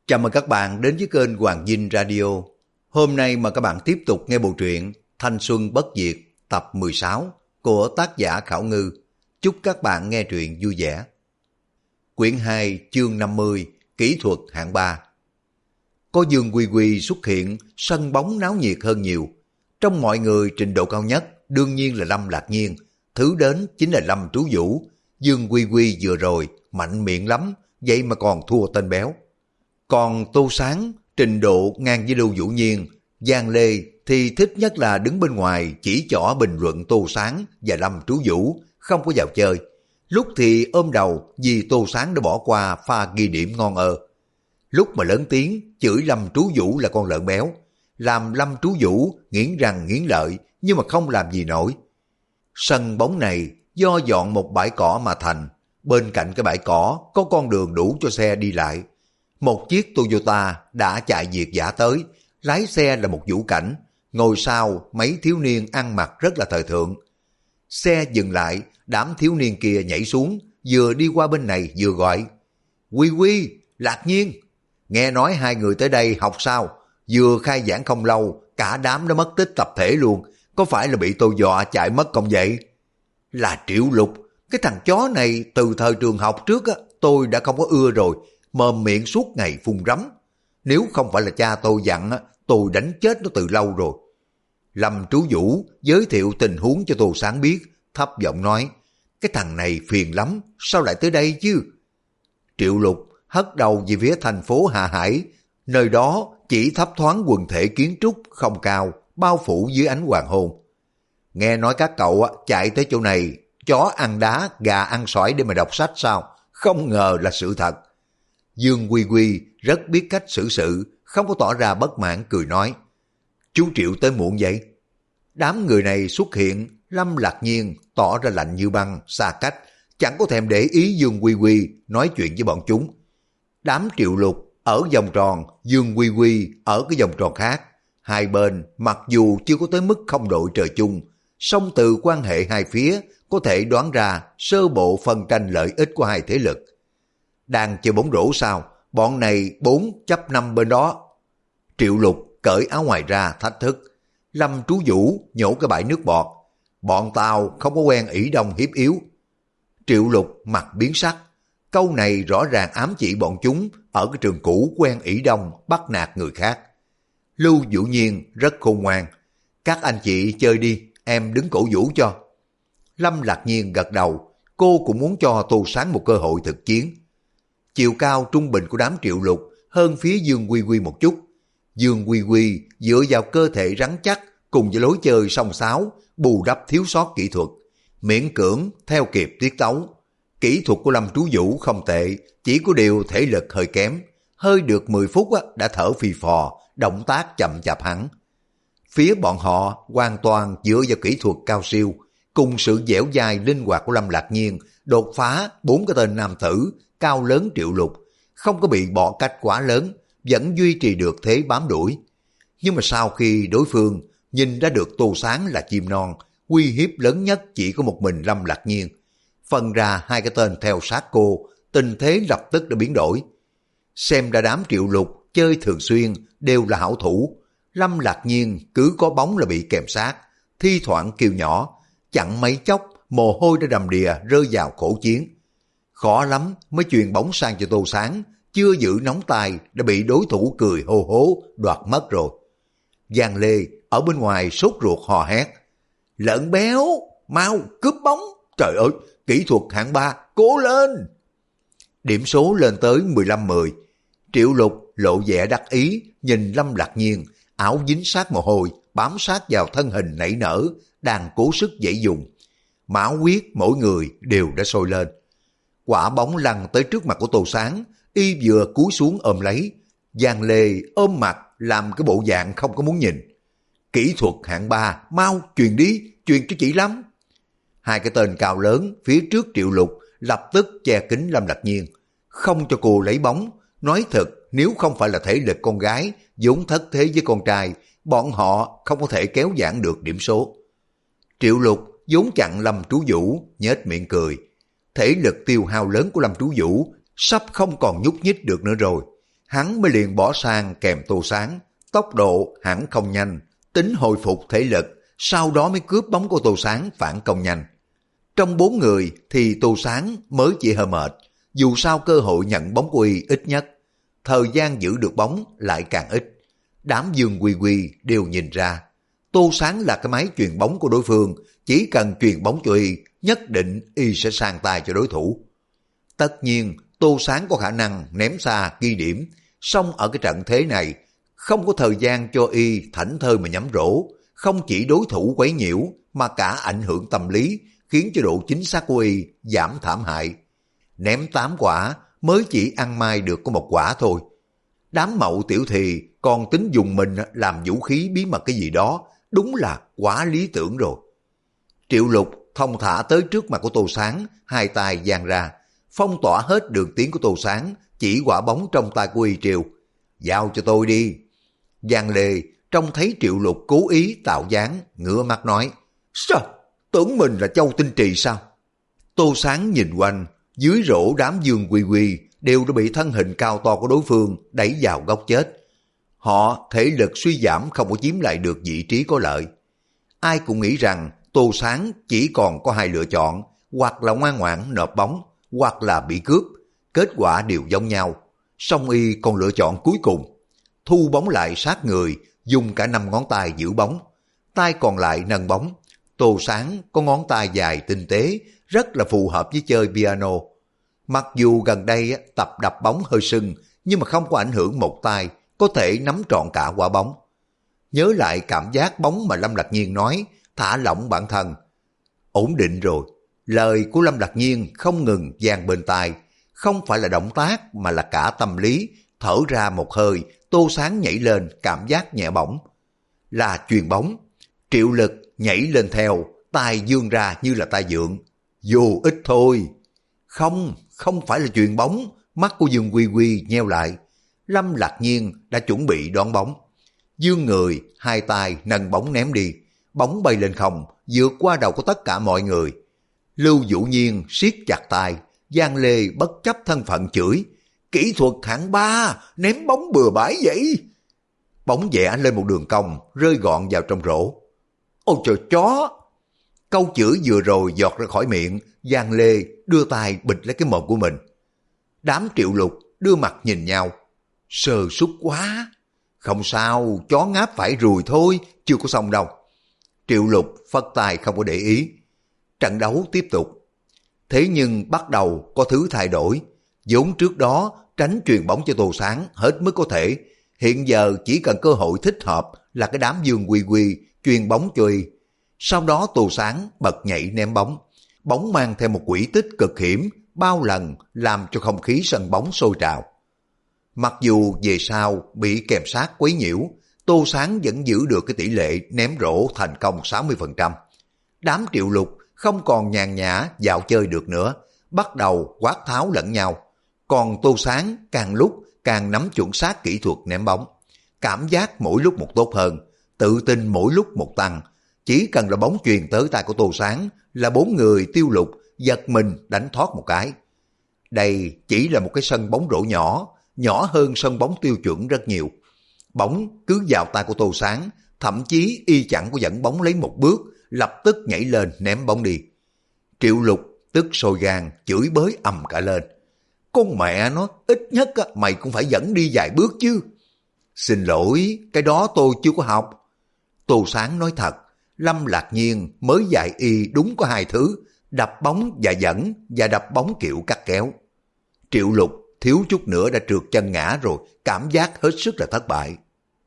Chào mừng các bạn đến với kênh Hoàng Vinh Radio. Hôm nay mà các bạn tiếp tục nghe bộ truyện Thanh Xuân Bất Diệt tập 16 của tác giả Khảo Ngư. Chúc các bạn nghe truyện vui vẻ. Quyển 2 chương 50 Kỹ thuật hạng 3. Có Dương Quy Quy xuất hiện, sân bóng náo nhiệt hơn nhiều. Trong mọi người trình độ cao nhất đương nhiên là Lâm Lạc Nhiên, thứ đến chính là Lâm Trú Vũ. Dương Quy Quy vừa rồi mạnh miệng lắm, vậy mà còn thua tên béo. Còn Tô Sáng trình độ ngang với Lưu Vũ Nhiên, Giang Lê thì thích nhất là đứng bên ngoài chỉ trỏ bình luận Tô Sáng và Lâm Trú Vũ, không có vào chơi. Lúc thì ôm đầu vì Tô Sáng đã bỏ qua pha ghi điểm ngon lúc mà lớn tiếng chửi Lâm Trú Vũ là con lợn béo, làm Lâm Trú Vũ nghiến răng nghiến lợi nhưng mà không làm gì nổi. Sân bóng này do dọn một bãi cỏ mà thành, bên cạnh cái bãi cỏ có con đường đủ cho xe đi lại. Một chiếc Toyota đã chạy việt dã tới, lái xe là một Vũ Cảnh, ngồi sau mấy thiếu niên ăn mặc rất là thời thượng. Xe dừng lại, đám thiếu niên kia nhảy xuống, vừa đi qua bên này vừa gọi: Quy Quy, Lạc Nhiên, nghe nói hai người tới đây học sao? Vừa khai giảng không lâu, cả đám đã mất tích tập thể luôn, có phải là bị tôi dọa chạy mất không vậy? Là Triệu Lục, cái thằng chó này từ thời trường học trước tôi đã không có ưa rồi, mồm miệng suốt ngày phun rắm. Nếu không phải là cha tôi dặn, tôi đánh chết nó từ lâu rồi. Lâm Trú Vũ giới thiệu tình huống cho Tô Sáng biết, thấp giọng nói: cái thằng này phiền lắm, sao lại tới đây chứ? Triệu Lục hất đầu về phía thành phố Hạ Hải, nơi đó chỉ thấp thoáng quần thể kiến trúc không cao, bao phủ dưới ánh hoàng hôn. Nghe nói các cậu chạy tới chỗ này, chó ăn đá, gà ăn sỏi để mà đọc sách sao? Không ngờ là sự thật. Dương Quy Quy rất biết cách xử sự, không có tỏ ra bất mãn, cười nói: chú Triệu tới muộn vậy? Đám người này xuất hiện, Lâm Lạc Nhiên tỏ ra lạnh như băng, xa cách, chẳng có thèm để ý Dương Quy Quy nói chuyện với bọn chúng. Đám Triệu Lục ở vòng tròn, Dương Quy Quy ở cái vòng tròn khác. Hai bên mặc dù chưa có tới mức không đội trời chung, song từ quan hệ hai phía có thể đoán ra sơ bộ phân tranh lợi ích của hai thế lực. Đang chơi bóng rổ sao? Bọn này 4-5 bên đó. Triệu Lục cởi áo ngoài ra thách thức. Lâm Trú Vũ nhổ cái bãi nước bọt: bọn tao không có quen ỷ đông hiếp yếu. Triệu Lục mặt biến sắc. Câu này rõ ràng ám chỉ bọn chúng ở cái trường cũ quen ỷ đông bắt nạt người khác. Lưu Vũ Nhiên rất khôn ngoan: các anh chị chơi đi, em đứng cổ vũ cho. Lâm Lạc Nhiên gật đầu, cô cũng muốn cho Tô Sáng một cơ hội thực chiến. Chiều cao trung bình của đám Triệu Lục hơn phía Dương Quy Quy một chút. Dương Quy Quy dựa vào cơ thể rắn chắc cùng với lối chơi song sáo, bù đắp thiếu sót kỹ thuật, miễn cưỡng theo kịp tiết tấu. Kỹ thuật của Lâm Trú Vũ không tệ, chỉ có điều thể lực hơi kém, hơi được 10 phút đã thở phì phò, động tác chậm chạp hẳn. Phía bọn họ hoàn toàn dựa vào kỹ thuật cao siêu, cùng sự dẻo dai linh hoạt của Lâm Lạc Nhiên, đột phá 4 cái tên nam tử cao lớn Triệu Lục, không có bị bỏ cách quá lớn, vẫn duy trì được thế bám đuổi. Nhưng mà sau khi đối phương nhìn ra được Tô Sáng là chim non, uy hiếp lớn nhất chỉ có một mình Lâm Lạc Nhiên, phân ra hai cái tên theo sát cô, tình thế lập tức đã biến đổi. Xem ra đám Triệu Lục chơi thường xuyên đều là hảo thủ. Lâm Lạc Nhiên cứ có bóng là bị kèm sát, thi thoảng kêu nhỏ, chẳng mấy chốc mồ hôi đã đầm đìa rơi vào cổ chiến. Khó lắm mới chuyền bóng sang cho Tô Sáng, chưa giữ nóng tay đã bị đối thủ cười hô hố đoạt mất rồi. Giang Lê ở bên ngoài sốt ruột hò hét: lợn béo, mau cướp bóng, trời ơi, kỹ thuật hạng 3, cố lên. Điểm số lên tới 15-10. Triệu Lục lộ vẻ đắc ý nhìn Lâm Lạc Nhiên, áo dính sát mồ hôi, bám sát vào thân hình nảy nở, đang cố sức dãy dùng. Máu huyết mỗi người đều đã sôi lên. Quả bóng lăn tới trước mặt của Tô Sáng, y vừa cúi xuống ôm lấy. Giang Lê ôm mặt làm cái bộ dạng không có muốn nhìn. Kỹ thuật hạng 3, mau truyền đi, truyền cho chị Lâm. Hai cái tên cao lớn phía trước Triệu Lục lập tức che kín Lâm Lạc Nhiên, không cho cô lấy bóng. Nói thật, nếu không phải là thể lực con gái vốn thất thế với con trai, bọn họ không có thể kéo giãn được điểm số. Triệu Lục vốn chặn Lâm Trú Vũ, nhếch miệng cười. Thể lực tiêu hao lớn của Lâm Trú Vũ sắp không còn nhúc nhích được nữa rồi. hắn mới liền bỏ sang kèm Tô Sáng. Tốc độ hẳn không nhanh, tính hồi phục thể lực, sau đó mới cướp bóng của Tô Sáng phản công nhanh. Trong 4 người thì Tô Sáng mới chỉ hơi mệt, dù sao cơ hội nhận bóng của y ít nhất, thời gian giữ được bóng lại càng ít. Đám Dương Quy Quy đều nhìn ra, Tô Sáng là cái máy chuyền bóng của đối phương, chỉ cần chuyền bóng cho y, nhất định y sẽ sang tay cho đối thủ. Tất nhiên, Tô Sáng có khả năng ném xa ghi điểm, song ở cái trận thế này, không có thời gian cho y thảnh thơi mà nhắm rổ, không chỉ đối thủ quấy nhiễu mà cả ảnh hưởng tâm lý, khiến cho độ chính xác của y giảm thảm hại. Ném 8 quả mới chỉ ăn mai được có 1 quả thôi. Đám Mậu tiểu thì còn tính dùng mình làm vũ khí bí mật cái gì đó, đúng là quá lý tưởng rồi. Triệu Lục thông thả tới trước mặt của Tô Sáng, hai tay giang ra, phong tỏa hết đường tiến của Tô Sáng, chỉ quả bóng trong tay của Y Triều. Giao cho tôi đi. Giang Lê trông thấy Triệu Lục cố ý tạo dáng, ngửa mắt nói, sao? Tưởng mình là Châu Tinh Trì sao? Tô Sáng nhìn quanh, dưới rổ đám Dương Quy Quy đều đã bị thân hình cao to của đối phương đẩy vào góc chết. Họ thể lực suy giảm không có chiếm lại được vị trí có lợi. Ai cũng nghĩ rằng Tô Sáng chỉ còn có 2 lựa chọn, hoặc là ngoan ngoãn nộp bóng, hoặc là bị cướp. Kết quả đều giống nhau. Song y còn lựa chọn cuối cùng. Thu bóng lại sát người, dùng cả 5 ngón tay giữ bóng. Tay còn lại nâng bóng. Tô Sáng có ngón tay dài tinh tế, rất là phù hợp với chơi piano. Mặc dù gần đây tập đập bóng hơi sưng, nhưng mà không có ảnh hưởng một tay, có thể nắm trọn cả quả bóng. Nhớ lại cảm giác bóng mà Lâm Lạc Nhiên nói, thả lỏng bản thân. Ổn định rồi. Lời của Lâm Lạc Nhiên không ngừng vang bên tai, không phải là động tác mà là cả tâm lý. Thở ra một hơi, Tô Sáng nhảy lên, cảm giác nhẹ bỏng. Là chuyền bóng. Triệu Lực nhảy lên theo, tay dương ra như là tay dượng. Vô ích thôi. Không phải là chuyền bóng. Mắt của Dương Quy Quy nheo lại. Lâm Lạc Nhiên đã chuẩn bị đón bóng. Dương người, hai tay nâng bóng ném đi. Bóng bay lên không, vượt qua đầu của tất cả mọi người. Lưu Vũ Nhiên siết chặt tay. Giang Lê bất chấp thân phận chửi. Kỹ thuật hạng 3, ném bóng bừa bãi vậy. Bóng vẽ lên một đường cong, rơi gọn vào trong rổ. Ôi trời chó! Câu chửi vừa rồi giọt ra khỏi miệng, Giang Lê đưa tay bịt lấy cái mồm của mình. Đám Triệu Lục đưa mặt nhìn nhau. Sơ suất quá! Không sao, chó ngáp phải ruồi thôi, chưa có xong đâu. Triệu Lục phất tay không có để ý. Trận đấu tiếp tục. Thế nhưng bắt đầu có thứ thay đổi. Vốn trước đó tránh truyền bóng cho Tô Sáng hết mức có thể. Hiện giờ chỉ cần cơ hội thích hợp là cái đám Dương Quy Quy truyền bóng cho y. Sau đó Tô Sáng bật nhảy ném bóng. Bóng mang theo một quỹ tích cực hiểm, bao lần làm cho không khí sân bóng sôi trào. Mặc dù về sau bị kèm sát quấy nhiễu, Tô Sáng vẫn giữ được cái tỷ lệ ném rổ thành công 60%. Đám Triệu Lục không còn nhàn nhã dạo chơi được nữa, bắt đầu quát tháo lẫn nhau. Còn Tô Sáng càng lúc càng nắm chuẩn xác kỹ thuật ném bóng. Cảm giác mỗi lúc một tốt hơn, tự tin mỗi lúc một tăng. Chỉ cần là bóng truyền tới tay của Tô Sáng là 4 người Tiêu Lục giật mình đánh thoát một cái. Đây chỉ là một cái sân bóng rổ nhỏ, nhỏ hơn sân bóng tiêu chuẩn rất nhiều. Bóng cứ vào tay của Tô Sáng, thậm chí y chẳng có dẫn bóng lấy một bước, lập tức nhảy lên ném bóng đi. Triệu Lục tức sôi gan, chửi bới ầm cả lên. Con mẹ nó, ít nhất mày cũng phải dẫn đi vài bước chứ. Xin lỗi, cái đó tôi chưa có học. Tô Sáng nói thật, Lâm Lạc Nhiên mới dạy y đúng có 2 thứ, đập bóng và dẫn, và đập bóng kiểu cắt kéo. Triệu Lục thiếu chút nữa đã trượt chân ngã rồi, cảm giác hết sức là thất bại.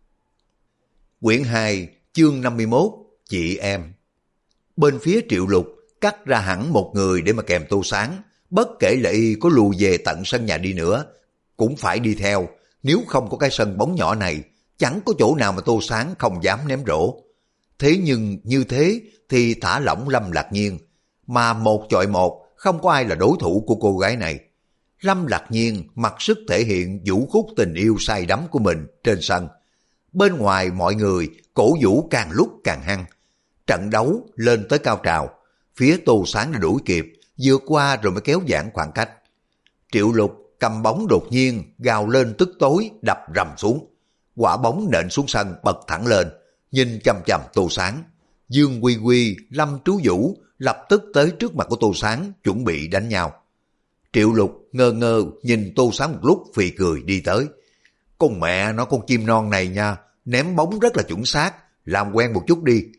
Quyển 2, chương 51, chị em. Bên phía Triệu Lục cắt ra hẳn một người để mà kèm Tô Sáng, bất kể là y có lùi về tận sân nhà đi nữa, cũng phải đi theo, nếu không có cái sân bóng nhỏ này, chẳng có chỗ nào mà Tô Sáng không dám ném rổ. Thế nhưng như thế thì thả lỏng Lâm Lạc Nhiên, mà 1 chọi 1, không có ai là đối thủ của cô gái này. Lâm Lạc Nhiên mặc sức thể hiện vũ khúc tình yêu say đắm của mình trên sân. Bên ngoài mọi người cổ vũ càng lúc càng hăng. Trận đấu lên tới cao trào, phía Tô Sáng đã đuổi kịp, vượt qua rồi mới kéo giãn khoảng cách. Triệu Lục cầm bóng đột nhiên gào lên tức tối đập rầm xuống. Quả bóng nện xuống sân bật thẳng lên, nhìn chằm chằm Tô Sáng. Dương Quy Quy, Lâm Trú Vũ lập tức tới trước mặt của Tô Sáng chuẩn bị đánh nhau. Triệu Lục ngơ ngơ nhìn Tô Sáng một lúc phì cười đi tới. Con mẹ nó con chim non này nha, ném bóng rất là chuẩn xác, làm quen một chút đi.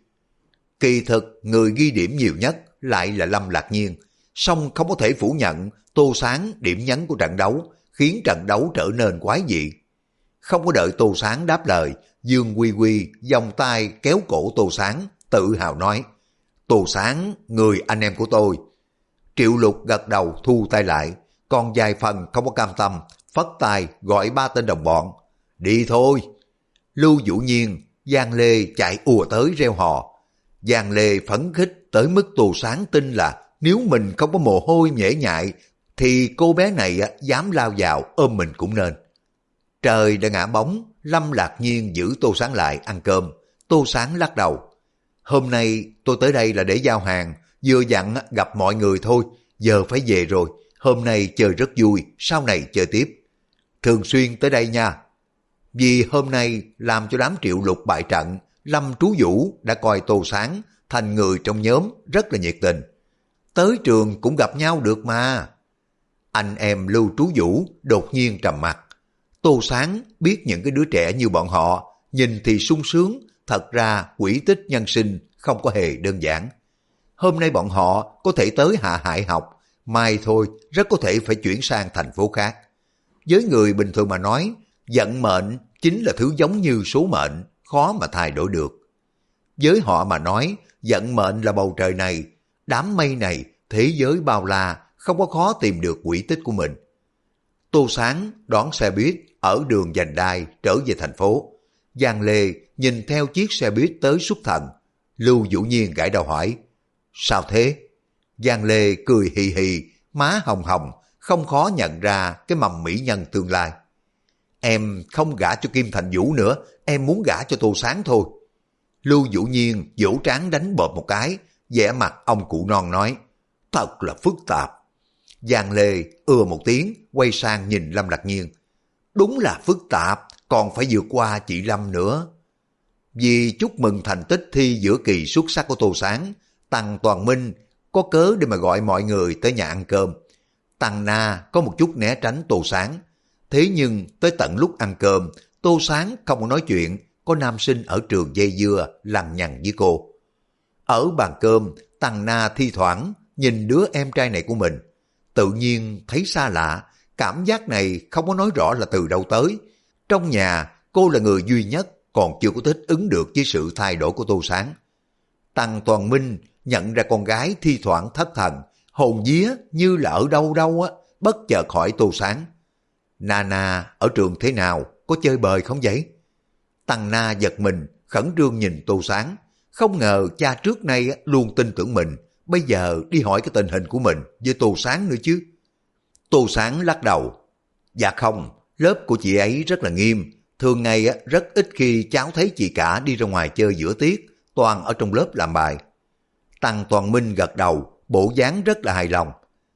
Kỳ thực người ghi điểm nhiều nhất lại là Lâm Lạc Nhiên, song không có thể phủ nhận Tô Sáng điểm nhấn của trận đấu khiến trận đấu trở nên quái dị. Không có đợi Tô Sáng đáp lời, Dương Quy Quy vòng tay kéo cổ Tô Sáng, tự hào nói: Tô Sáng, người anh em của tôi. Triệu Lục gật đầu thu tay lại, còn vài phần không có cam tâm, phất tay gọi 3 tên đồng bọn. Đi thôi. Lưu Vũ Nhiên, Giang Lê chạy ùa tới reo hò. Giang Lê phấn khích tới mức Tô Sáng tin là nếu mình không có mồ hôi nhễ nhại thì cô bé này dám lao vào ôm mình cũng nên. Trời đã ngã bóng, Lâm Lạc Nhiên giữ Tô Sáng lại ăn cơm. Tô Sáng lắc đầu. Hôm nay tôi tới đây là để giao hàng, vừa dặn gặp mọi người thôi, giờ phải về rồi. Hôm nay chơi rất vui, sau này chơi tiếp. Thường xuyên tới đây nha. Vì hôm nay làm cho đám Triệu Lục bại trận, Lâm Trú Vũ đã coi Tô Sáng thành người trong nhóm rất là nhiệt tình. Tới trường cũng gặp nhau được mà. Anh em Lưu Trú Vũ đột nhiên trầm mặt. Tô Sáng biết những cái đứa trẻ như bọn họ, nhìn thì sung sướng, thật ra quỹ tích nhân sinh không có hề đơn giản. Hôm nay bọn họ có thể tới Hạ Hải học, mai thôi rất có thể phải chuyển sang thành phố khác. Với người bình thường mà nói, vận mệnh chính là thứ giống như số mệnh, khó mà thay đổi được. Với họ mà nói, vận mệnh là bầu trời này, đám mây này, thế giới bao la, không có khó tìm được quỹ tích của mình. Tô Sáng đón xe buýt ở đường Vành Đai trở về thành phố. Giang Lê nhìn theo chiếc xe buýt tới xuất thần. Lưu Vũ Nhiên gãi đầu hỏi: Sao thế? Giang Lê cười hì hì, má hồng hồng, không khó nhận ra cái mầm mỹ nhân tương lai. Em không gả cho Kim Thành Vũ nữa, em muốn gả cho Tô Sáng thôi. Lưu Vũ Nhiên vỗ trán đánh bợp một cái, vẻ mặt ông cụ non nói: Thật là phức tạp. Giang Lê một tiếng, quay sang nhìn Lâm Lạc Nhiên. Đúng là phức tạp, còn phải vượt qua chị Lâm nữa. Vì chúc mừng thành tích thi giữa kỳ xuất sắc của Tô Sáng, Tăng Toàn Minh có cớ để mà gọi mọi người tới nhà ăn cơm. Tăng Na có một chút né tránh Tô Sáng. Thế nhưng tới tận lúc ăn cơm, Tô Sáng không có nói chuyện, có nam sinh ở trường dây dưa lằng nhằng với cô. Ở bàn cơm, Tăng Na thi thoảng nhìn đứa em trai này của mình, tự nhiên thấy xa lạ, cảm giác này không có nói rõ là từ đâu tới. Trong nhà, cô là người duy nhất còn chưa có thích ứng được với sự thay đổi của Tô Sáng. Tăng Toàn Minh nhận ra con gái thi thoảng thất thần, hồn vía như là ở đâu đâu bất chợt hỏi Tô Sáng: Nana ở trường thế nào, có chơi bời không vậy? Tăng Na giật mình, khẩn trương nhìn Tô Sáng, không ngờ cha trước nay luôn tin tưởng mình, bây giờ đi hỏi cái tình hình của mình với Tô Sáng nữa chứ. Tô Sáng lắc đầu: Dạ không, lớp của chị ấy rất là nghiêm, thường ngày rất ít khi cháu thấy chị cả đi ra ngoài chơi giữa tiết, toàn ở trong lớp làm bài. Tăng Toàn Minh gật đầu, bộ dáng rất là hài lòng.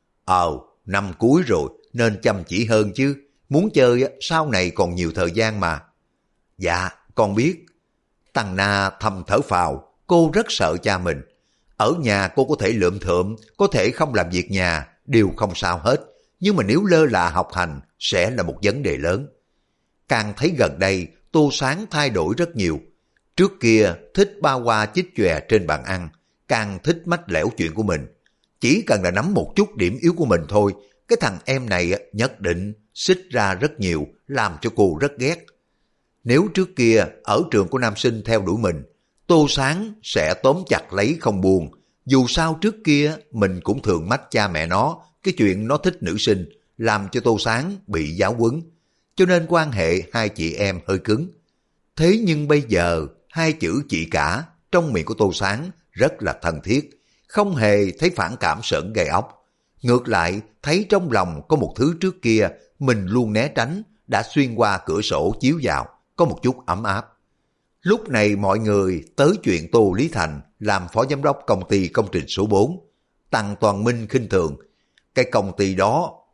Năm cuối rồi nên chăm chỉ hơn chứ, muốn chơi sau này còn nhiều thời gian mà. Dạ, con biết. Tăng Na thầm thở phào, cô rất sợ cha mình. Ở nhà cô có thể lượm thượm, có thể không làm việc nhà, đều không sao hết. Nhưng mà nếu lơ là học hành sẽ là một vấn đề lớn. Càng thấy gần đây Tô Sáng thay đổi rất nhiều. Trước kia thích ba hoa chích chòe trên bàn ăn, càng thích mách lẻo chuyện của mình. Chỉ cần là nắm một chút điểm yếu của mình thôi, cái thằng em này nhất định xích ra rất nhiều, làm cho cô rất ghét. Nếu trước kia ở trường của nam sinh theo đuổi mình, Tô Sáng sẽ tóm chặt lấy không buông. Dù sao trước kia mình cũng thường mách cha mẹ nó cái chuyện nó thích nữ sinh, làm cho Tô Sáng bị giáo huấn. Cho nên quan hệ hai chị em hơi cứng. Thế nhưng bây giờ hai chữ chị cả trong miệng của Tô Sáng rất là thân thiết, không hề thấy phản cảm sởn gai ốc. Ngược lại thấy trong lòng có một thứ trước kia mình luôn né tránh đã xuyên qua cửa sổ chiếu vào, có một chút ấm áp. Lúc này mọi người tới chuyện Tô Lý Thành làm phó giám đốc công ty công trình số 4. Tăng Toàn Minh khinh thường: Cái công ty đó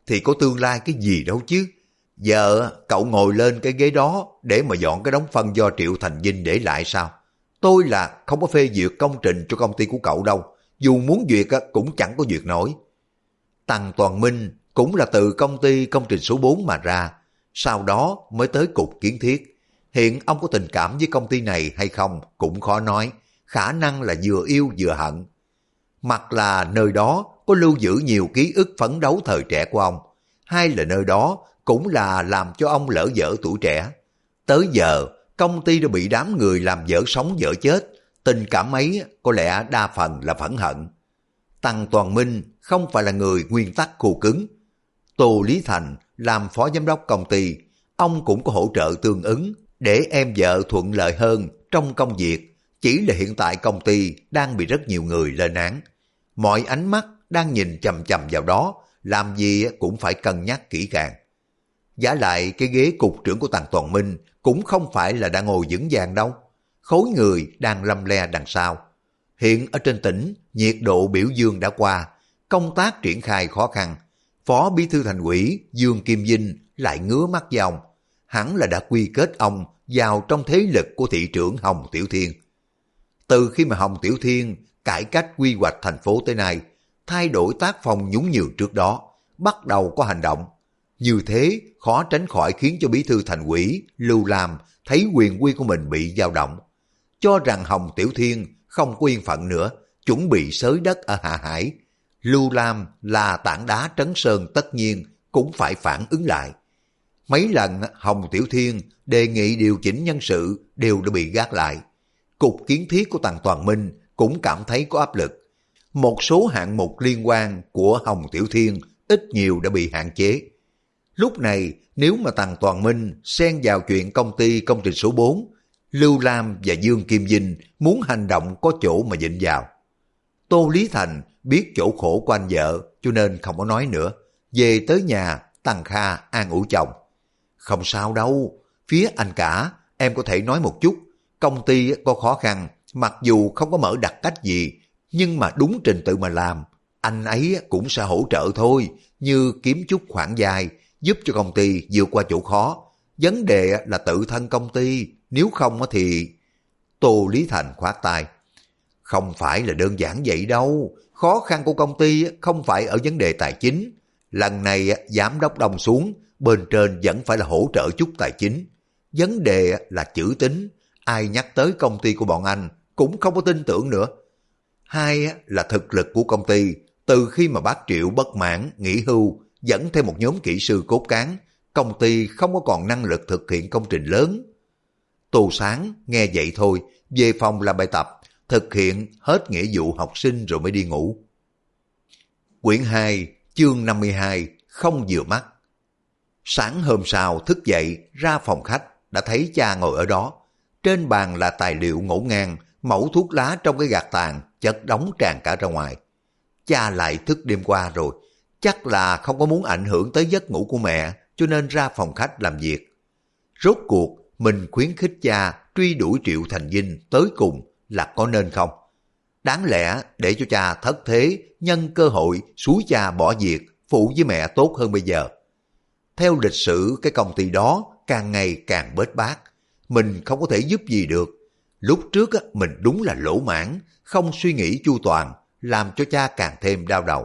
thì có tương lai cái gì đâu chứ. Giờ cậu ngồi lên cái ghế đó để mà dọn cái đống phân do Triệu Thành Vinh để lại sao? Tôi là không có phê duyệt công trình cho công ty của cậu đâu. Dù muốn duyệt cũng chẳng có duyệt nổi. Tăng Toàn Minh cũng là từ công ty công trình số 4 mà ra. Sau đó mới tới cục kiến thiết. Hiện ông có tình cảm với công ty này hay không cũng khó nói. Khả năng là vừa yêu vừa hận. Hoặc là nơi đó có lưu giữ nhiều ký ức phấn đấu thời trẻ của ông. Hay là nơi đó cũng là làm cho ông lỡ dở tuổi trẻ. Tới giờ, công ty đã bị đám người làm dở sống dở chết. Tình cảm ấy có lẽ đa phần là phẫn hận. Tăng Toàn Minh không phải là người nguyên tắc khô cứng. Tô Lý Thành làm phó giám đốc công ty, ông cũng có hỗ trợ tương ứng để em vợ thuận lợi hơn trong công việc. Chỉ là hiện tại công ty đang bị rất nhiều người lên án. Mọi ánh mắt đang nhìn chằm chằm vào đó, làm gì cũng phải cân nhắc kỹ càng. Giả lại cái ghế cục trưởng của Tăng Toàn Minh cũng không phải là đang ngồi vững vàng đâu. Khối người đang lăm le đằng sau. Hiện ở trên tỉnh, nhiệt độ biểu dương đã qua, công tác triển khai khó khăn. Phó Bí thư Thành ủy Dương Kim Vinh lại ngứa mắt với ông. Hẳn là đã quy kết ông vào trong thế lực của thị trưởng Hồng Tiểu Thiên. Từ khi mà Hồng Tiểu Thiên cải cách quy hoạch thành phố tới nay, thay đổi tác phong nhún nhường trước đó, bắt đầu có hành động. Như thế khó tránh khỏi khiến cho Bí thư Thành ủy Lưu Lam thấy quyền quy của mình bị dao động. Cho rằng Hồng Tiểu Thiên không có yên phận nữa, chuẩn bị xới đất ở Hạ Hải. Lưu Lam là tảng đá trấn sơn tất nhiên cũng phải phản ứng lại. Mấy lần Hồng Tiểu Thiên đề nghị điều chỉnh nhân sự đều đã bị gác lại. Cục kiến thiết của Tăng Toàn Minh cũng cảm thấy có áp lực. Một số hạng mục liên quan của Hồng Tiểu Thiên ít nhiều đã bị hạn chế. Lúc này nếu mà Tăng Toàn Minh xen vào chuyện công ty công trình số 4, Lưu Lam và Dương Kim Vinh muốn hành động có chỗ mà dịnh vào. Tô Lý Thành biết chỗ khổ của anh vợ cho nên không có nói nữa. Về tới nhà, Tăng Kha an ủi chồng. Không sao đâu, phía anh cả em có thể nói một chút. Công ty có khó khăn, mặc dù không có mở đặc cách gì, nhưng mà đúng trình tự mà làm, anh ấy cũng sẽ hỗ trợ thôi, như kiếm chút khoản dài, giúp cho công ty vượt qua chỗ khó. Vấn đề là tự thân công ty, nếu không thì... Tô Lý Thành khoát tay. Không phải là đơn giản vậy đâu, khó khăn của công ty không phải ở vấn đề tài chính. Lần này giám đốc đông xuống, bên trên vẫn phải là hỗ trợ chút tài chính. Vấn đề là chữ tín, ai nhắc tới công ty của bọn anh cũng không có tin tưởng nữa. Hai là thực lực của công ty, từ khi mà bác Triệu bất mãn, nghỉ hưu, dẫn thêm một nhóm kỹ sư cốt cán, công ty không có còn năng lực thực hiện công trình lớn. Tô Sáng nghe vậy thôi, về phòng làm bài tập, thực hiện hết nghĩa vụ học sinh rồi mới đi ngủ. Quyển 2, chương 52, không vừa mắt. Sáng hôm sau thức dậy, ra phòng khách, đã thấy cha ngồi ở đó. Trên bàn là tài liệu ngổn ngang, mẩu thuốc lá trong cái gạt tàn, chất đống tràn cả ra ngoài. Cha lại thức đêm qua rồi, chắc là không có muốn ảnh hưởng tới giấc ngủ của mẹ, cho nên ra phòng khách làm việc. Rốt cuộc, mình khuyến khích cha truy đuổi Triệu Thành Vinh tới cùng là có nên không? Đáng lẽ để cho cha thất thế, nhân cơ hội xúi cha bỏ việc, phụ với mẹ tốt hơn bây giờ. Theo lịch sử cái công ty đó càng ngày càng bết bát, mình không có thể giúp gì được. Lúc trước mình đúng là lỗ mãn, không suy nghĩ chu toàn, làm cho cha càng thêm đau đầu.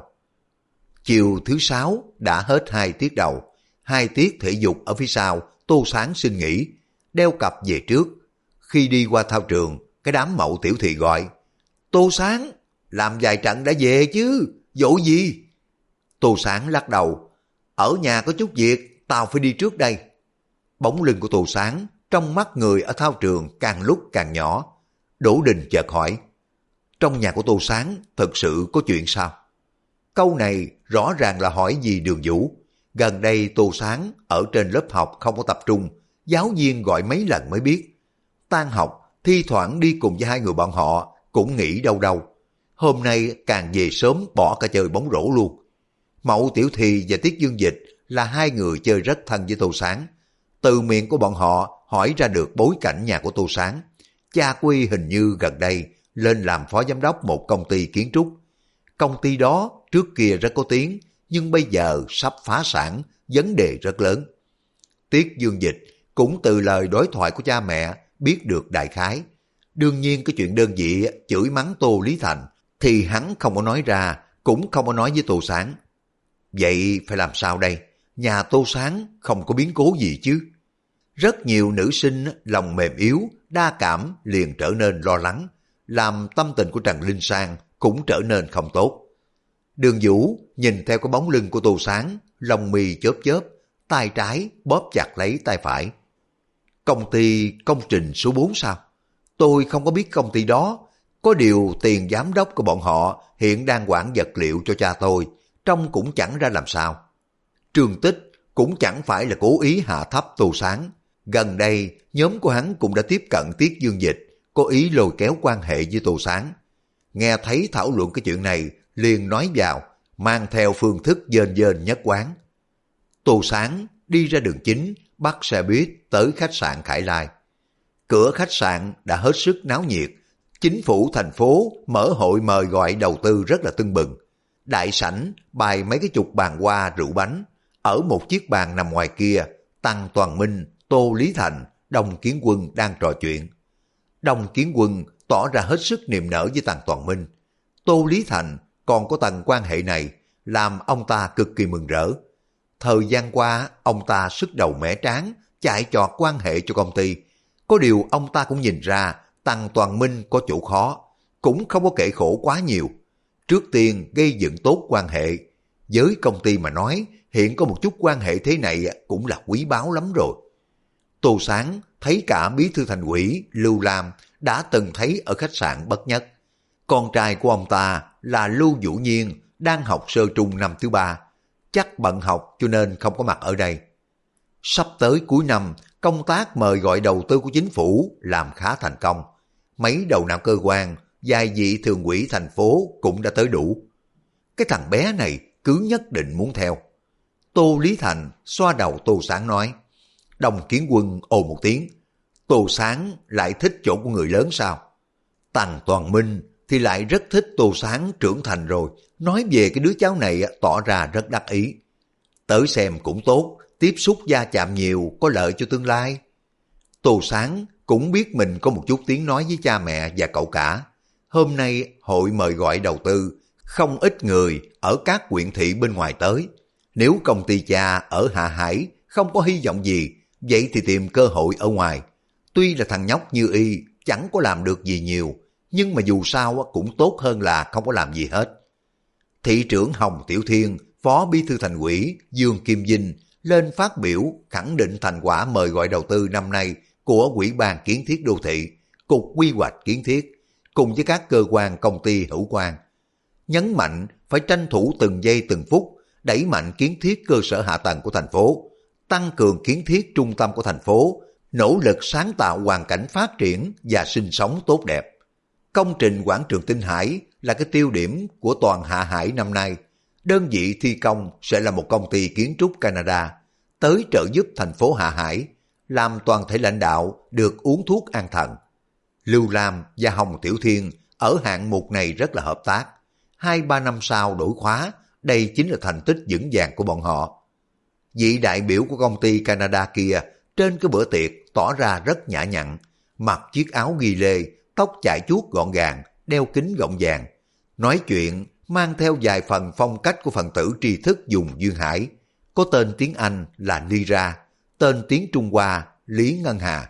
Chiều thứ 6 đã hết 2 tiết đầu, 2 tiết thể dục ở phía sau, Tô Sáng xin nghỉ, đeo cặp về trước. Khi đi qua thao trường, cái đám Mậu Tiểu Thị gọi, Tô Sáng, làm vài trận đã về chứ, vội gì? Tô Sáng lắc đầu, ở nhà có chút việc, tao phải đi trước đây. Bóng lưng của Tô Sáng, trong mắt người ở thao trường càng lúc càng nhỏ. Đỗ Đình chợt hỏi, trong nhà của Tô Sáng thật sự có chuyện sao? Câu này rõ ràng là hỏi gì Đường Vũ. Gần đây Tô Sáng ở trên lớp học không có tập trung, giáo viên gọi mấy lần mới biết. Tan học, thi thoảng đi cùng với hai người bọn họ, cũng nghĩ đâu đâu. Hôm nay càng về sớm bỏ cả chơi bóng rổ luôn. Mậu Tiểu Thì và Tiết Dương Dịch là hai người chơi rất thân với Tô Sáng. Từ miệng của bọn họ hỏi ra được bối cảnh nhà của Tô Sáng. Cha Quy hình như gần đây lên làm phó giám đốc một công ty kiến trúc. Công ty đó trước kia rất có tiếng, nhưng bây giờ sắp phá sản, vấn đề rất lớn. Tiết Dương Dịch cũng từ lời đối thoại của cha mẹ biết được đại khái. Đương nhiên cái chuyện đơn vị chửi mắng Tô Lý Thành thì hắn không có nói ra, cũng không có nói với Tô Sáng. Vậy phải làm sao đây? Nhà Tô Sáng không có biến cố gì chứ? Rất nhiều nữ sinh lòng mềm yếu, đa cảm liền trở nên lo lắng, làm tâm tình của Trần Linh Sang cũng trở nên không tốt. Đường Vũ nhìn theo cái bóng lưng của Tô Sáng, lông mi chớp chớp, tay trái bóp chặt lấy tay phải. Công ty công trình số 4 sao? Tôi không có biết công ty đó, có điều tiền giám đốc của bọn họ hiện đang quản vật liệu cho cha tôi, trông cũng chẳng ra làm sao. Trương Tích cũng chẳng phải là cố ý hạ thấp Tô Sáng. Gần đây, nhóm của hắn cũng đã tiếp cận Tiết Dương Dịch, có ý lôi kéo quan hệ với Tô Sáng. Nghe thấy thảo luận cái chuyện này, liền nói vào, mang theo phương thức dên dên nhất quán. Tô Sáng đi ra đường chính, bắt xe buýt tới khách sạn Khải Lai. Cửa khách sạn đã hết sức náo nhiệt, chính phủ thành phố mở hội mời gọi đầu tư rất là tưng bừng. Đại sảnh bày mấy cái chục bàn hoa rượu bánh, ở một chiếc bàn nằm ngoài kia, Tăng Toàn Minh, Tô Lý Thành, Đồng Kiến Quân đang trò chuyện. Đồng Kiến Quân tỏ ra hết sức niềm nở với Tăng Toàn Minh. Tô Lý Thành còn có tầng quan hệ này, làm ông ta cực kỳ mừng rỡ. Thời gian qua, ông ta sức đầu mẻ tráng, chạy trọt quan hệ cho công ty. Có điều ông ta cũng nhìn ra Tăng Toàn Minh có chỗ khó, cũng không có kể khổ quá nhiều. Trước tiên gây dựng tốt quan hệ. Với công ty mà nói, hiện có một chút quan hệ thế này cũng là quý báu lắm rồi. Tô Sáng thấy cả bí thư thành ủy Lưu Lam đã từng thấy ở khách sạn Bất Nhất. Con trai của ông ta là Lưu Vũ Nhiên đang học sơ trung năm thứ 3. Chắc bận học cho nên không có mặt ở đây. Sắp tới cuối năm, công tác mời gọi đầu tư của chính phủ làm khá thành công. Mấy đầu não cơ quan, vài vị thường ủy thành phố cũng đã tới đủ. Cái thằng bé này cứ nhất định muốn theo. Tô Lý Thành xoa đầu Tô Sáng nói. Đồng Kiến Quân ồ một tiếng. Tô Sáng lại thích chỗ của người lớn sao? Tăng Toàn Minh thì lại rất thích Tô Sáng trưởng thành rồi. Nói về cái đứa cháu này tỏ ra rất đắc ý. Tới xem cũng tốt, tiếp xúc va chạm nhiều có lợi cho tương lai. Tô Sáng cũng biết mình có một chút tiếng nói với cha mẹ và cậu cả. Hôm nay hội mời gọi đầu tư, không ít người ở các huyện thị bên ngoài tới. Nếu công ty cha ở Hạ Hải không có hy vọng gì, vậy thì tìm cơ hội ở ngoài. Tuy là thằng nhóc như y chẳng có làm được gì nhiều, nhưng mà dù sao cũng tốt hơn là không có làm gì hết. Thị trưởng Hồng Tiểu Thiên, Phó Bí thư Thành ủy Dương Kim Vinh lên phát biểu khẳng định thành quả mời gọi đầu tư năm nay của Ủy ban Kiến thiết Đô thị, Cục Quy hoạch Kiến thiết, cùng với các cơ quan công ty hữu quan. Nhấn mạnh phải tranh thủ từng giây từng phút, đẩy mạnh kiến thiết cơ sở hạ tầng của thành phố, tăng cường kiến thiết trung tâm của thành phố, nỗ lực sáng tạo hoàn cảnh phát triển và sinh sống tốt đẹp. Công trình quảng trường Tinh Hải là cái tiêu điểm của toàn Hạ Hải năm nay. Đơn vị thi công sẽ là một công ty kiến trúc Canada tới trợ giúp thành phố Hạ Hải, làm toàn thể lãnh đạo được uống thuốc an thần. Lưu Lam và Hồng Tiểu Thiên ở hạng mục này rất là hợp tác. 2-3 năm sau đổi khóa, đây chính là thành tích vững vàng của bọn họ. Vị đại biểu của công ty Canada kia trên cái bữa tiệc tỏ ra rất nhã nhặn, mặc chiếc áo ghi lê, tóc chải chuốt gọn gàng, đeo kính gọng vàng. Nói chuyện mang theo vài phần phong cách của phần tử tri thức vùng Duyên Hải, có tên tiếng Anh là Lyra, tên tiếng Trung Hoa Lý Ngân Hà.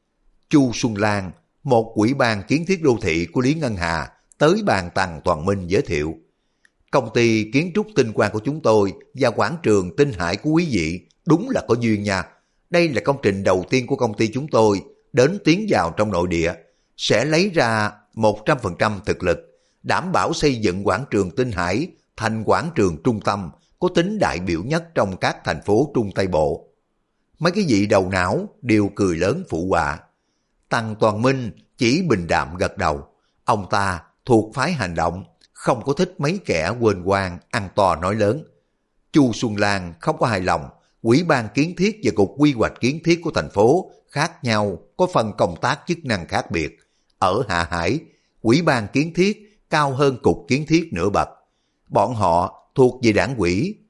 Chu Xuân Lan, một ủy ban kiến thiết đô thị của Lý Ngân Hà, tới bàn Tăng Toàn Minh giới thiệu. Công ty kiến trúc Tinh Quang của chúng tôi và quảng trường Tinh Hải của quý vị đúng là có duyên nha. Đây là công trình đầu tiên của công ty chúng tôi đến tiến vào trong nội địa, sẽ lấy ra 100% thực lực, đảm bảo xây dựng quảng trường Tinh Hải thành quảng trường trung tâm có tính đại biểu nhất trong các thành phố Trung Tây Bộ. Mấy cái vị đầu não đều cười lớn phụ họa. Tăng Toàn Minh chỉ bình đạm gật đầu. Ông ta thuộc phái hành động, không có thích mấy kẻ quên quang ăn to nói lớn. Chu Xuân Lan không có hài lòng. Ủy ban kiến thiết và cục quy hoạch kiến thiết của thành phố khác nhau, có phần công tác chức năng khác biệt. Ở Hạ Hải, Ủy ban kiến thiết cao hơn cục kiến thiết nửa bậc. Bọn họ thuộc về đảng ủy,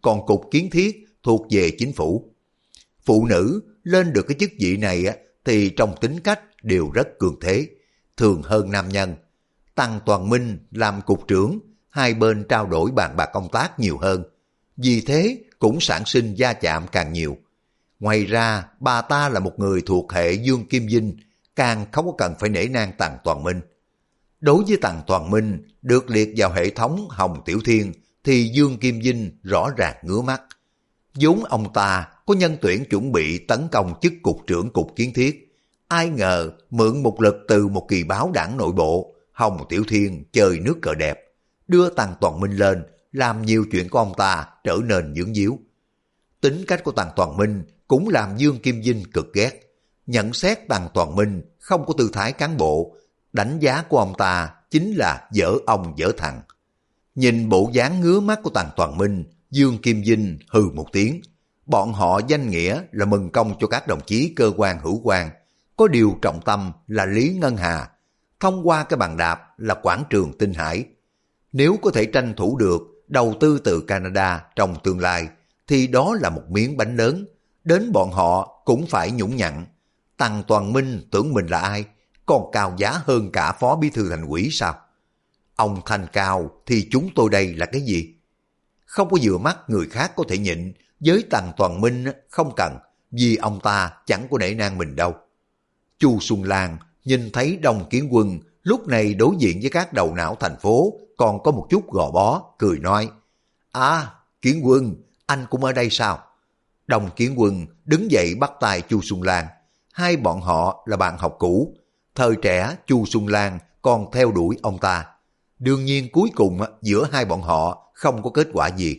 còn cục kiến thiết thuộc về chính phủ. Phụ nữ lên được cái chức vị này thì trong tính cách đều rất cường thế, thường hơn nam nhân. Tăng Toàn Minh làm cục trưởng, hai bên trao đổi bàn bạc công tác nhiều hơn. Vì thế cũng sản sinh va chạm càng nhiều. Ngoài ra, bà ta là một người thuộc hệ Dương Kim Dinh, càng không có cần phải nể nang Tằng Toàn Minh. Đối với Tằng Toàn Minh, được liệt vào hệ thống Hồng Tiểu Thiên, thì Dương Kim Dinh rõ ràng ngứa mắt. Vốn ông ta có nhân tuyển chuẩn bị tấn công chức cục trưởng cục kiến thiết. Ai ngờ mượn một lực từ một kỳ báo đảng nội bộ, Hồng Tiểu Thiên chơi nước cờ đẹp, đưa Tằng Toàn Minh lên, làm nhiều chuyện của ông ta trở nên vướng víu. Tính cách của Tằng Toàn Minh cũng làm Dương Kim Dinh cực ghét. Nhận xét Tằng Toàn Minh không có tư thái cán bộ, đánh giá của ông ta chính là dở ông dở thằng. Nhìn bộ dáng ngứa mắt của Tằng Toàn Minh, Dương Kim Dinh hừ một tiếng. Bọn họ danh nghĩa là mừng công cho các đồng chí cơ quan hữu quan, có điều trọng tâm là Lý Ngân Hà, thông qua cái bàn đạp là quảng trường Tinh Hải. Nếu có thể tranh thủ được đầu tư từ Canada trong tương lai, thì đó là một miếng bánh lớn, đến bọn họ cũng phải nhũng nhặn. Tằng Toàn Minh tưởng mình là ai, còn cao giá hơn cả phó bí thư thành ủy sao? Ông thanh cao thì chúng tôi đây là cái gì? Không có vừa mắt người khác có thể nhịn, với Tằng Toàn Minh không cần, vì ông ta chẳng có nể nang mình đâu. Chu Xuân Lan nhìn thấy Đông Kiến Quân lúc này đối diện với các đầu não thành phố còn có một chút gò bó, cười nói: À, Kiến Quân, anh cũng ở đây sao? Đông Kiến Quân đứng dậy bắt tay Chu Xuân Lan. Hai bọn họ là bạn học cũ. Thời trẻ Chu Xuân Lan còn theo đuổi ông ta. Đương nhiên cuối cùng giữa hai bọn họ không có kết quả gì.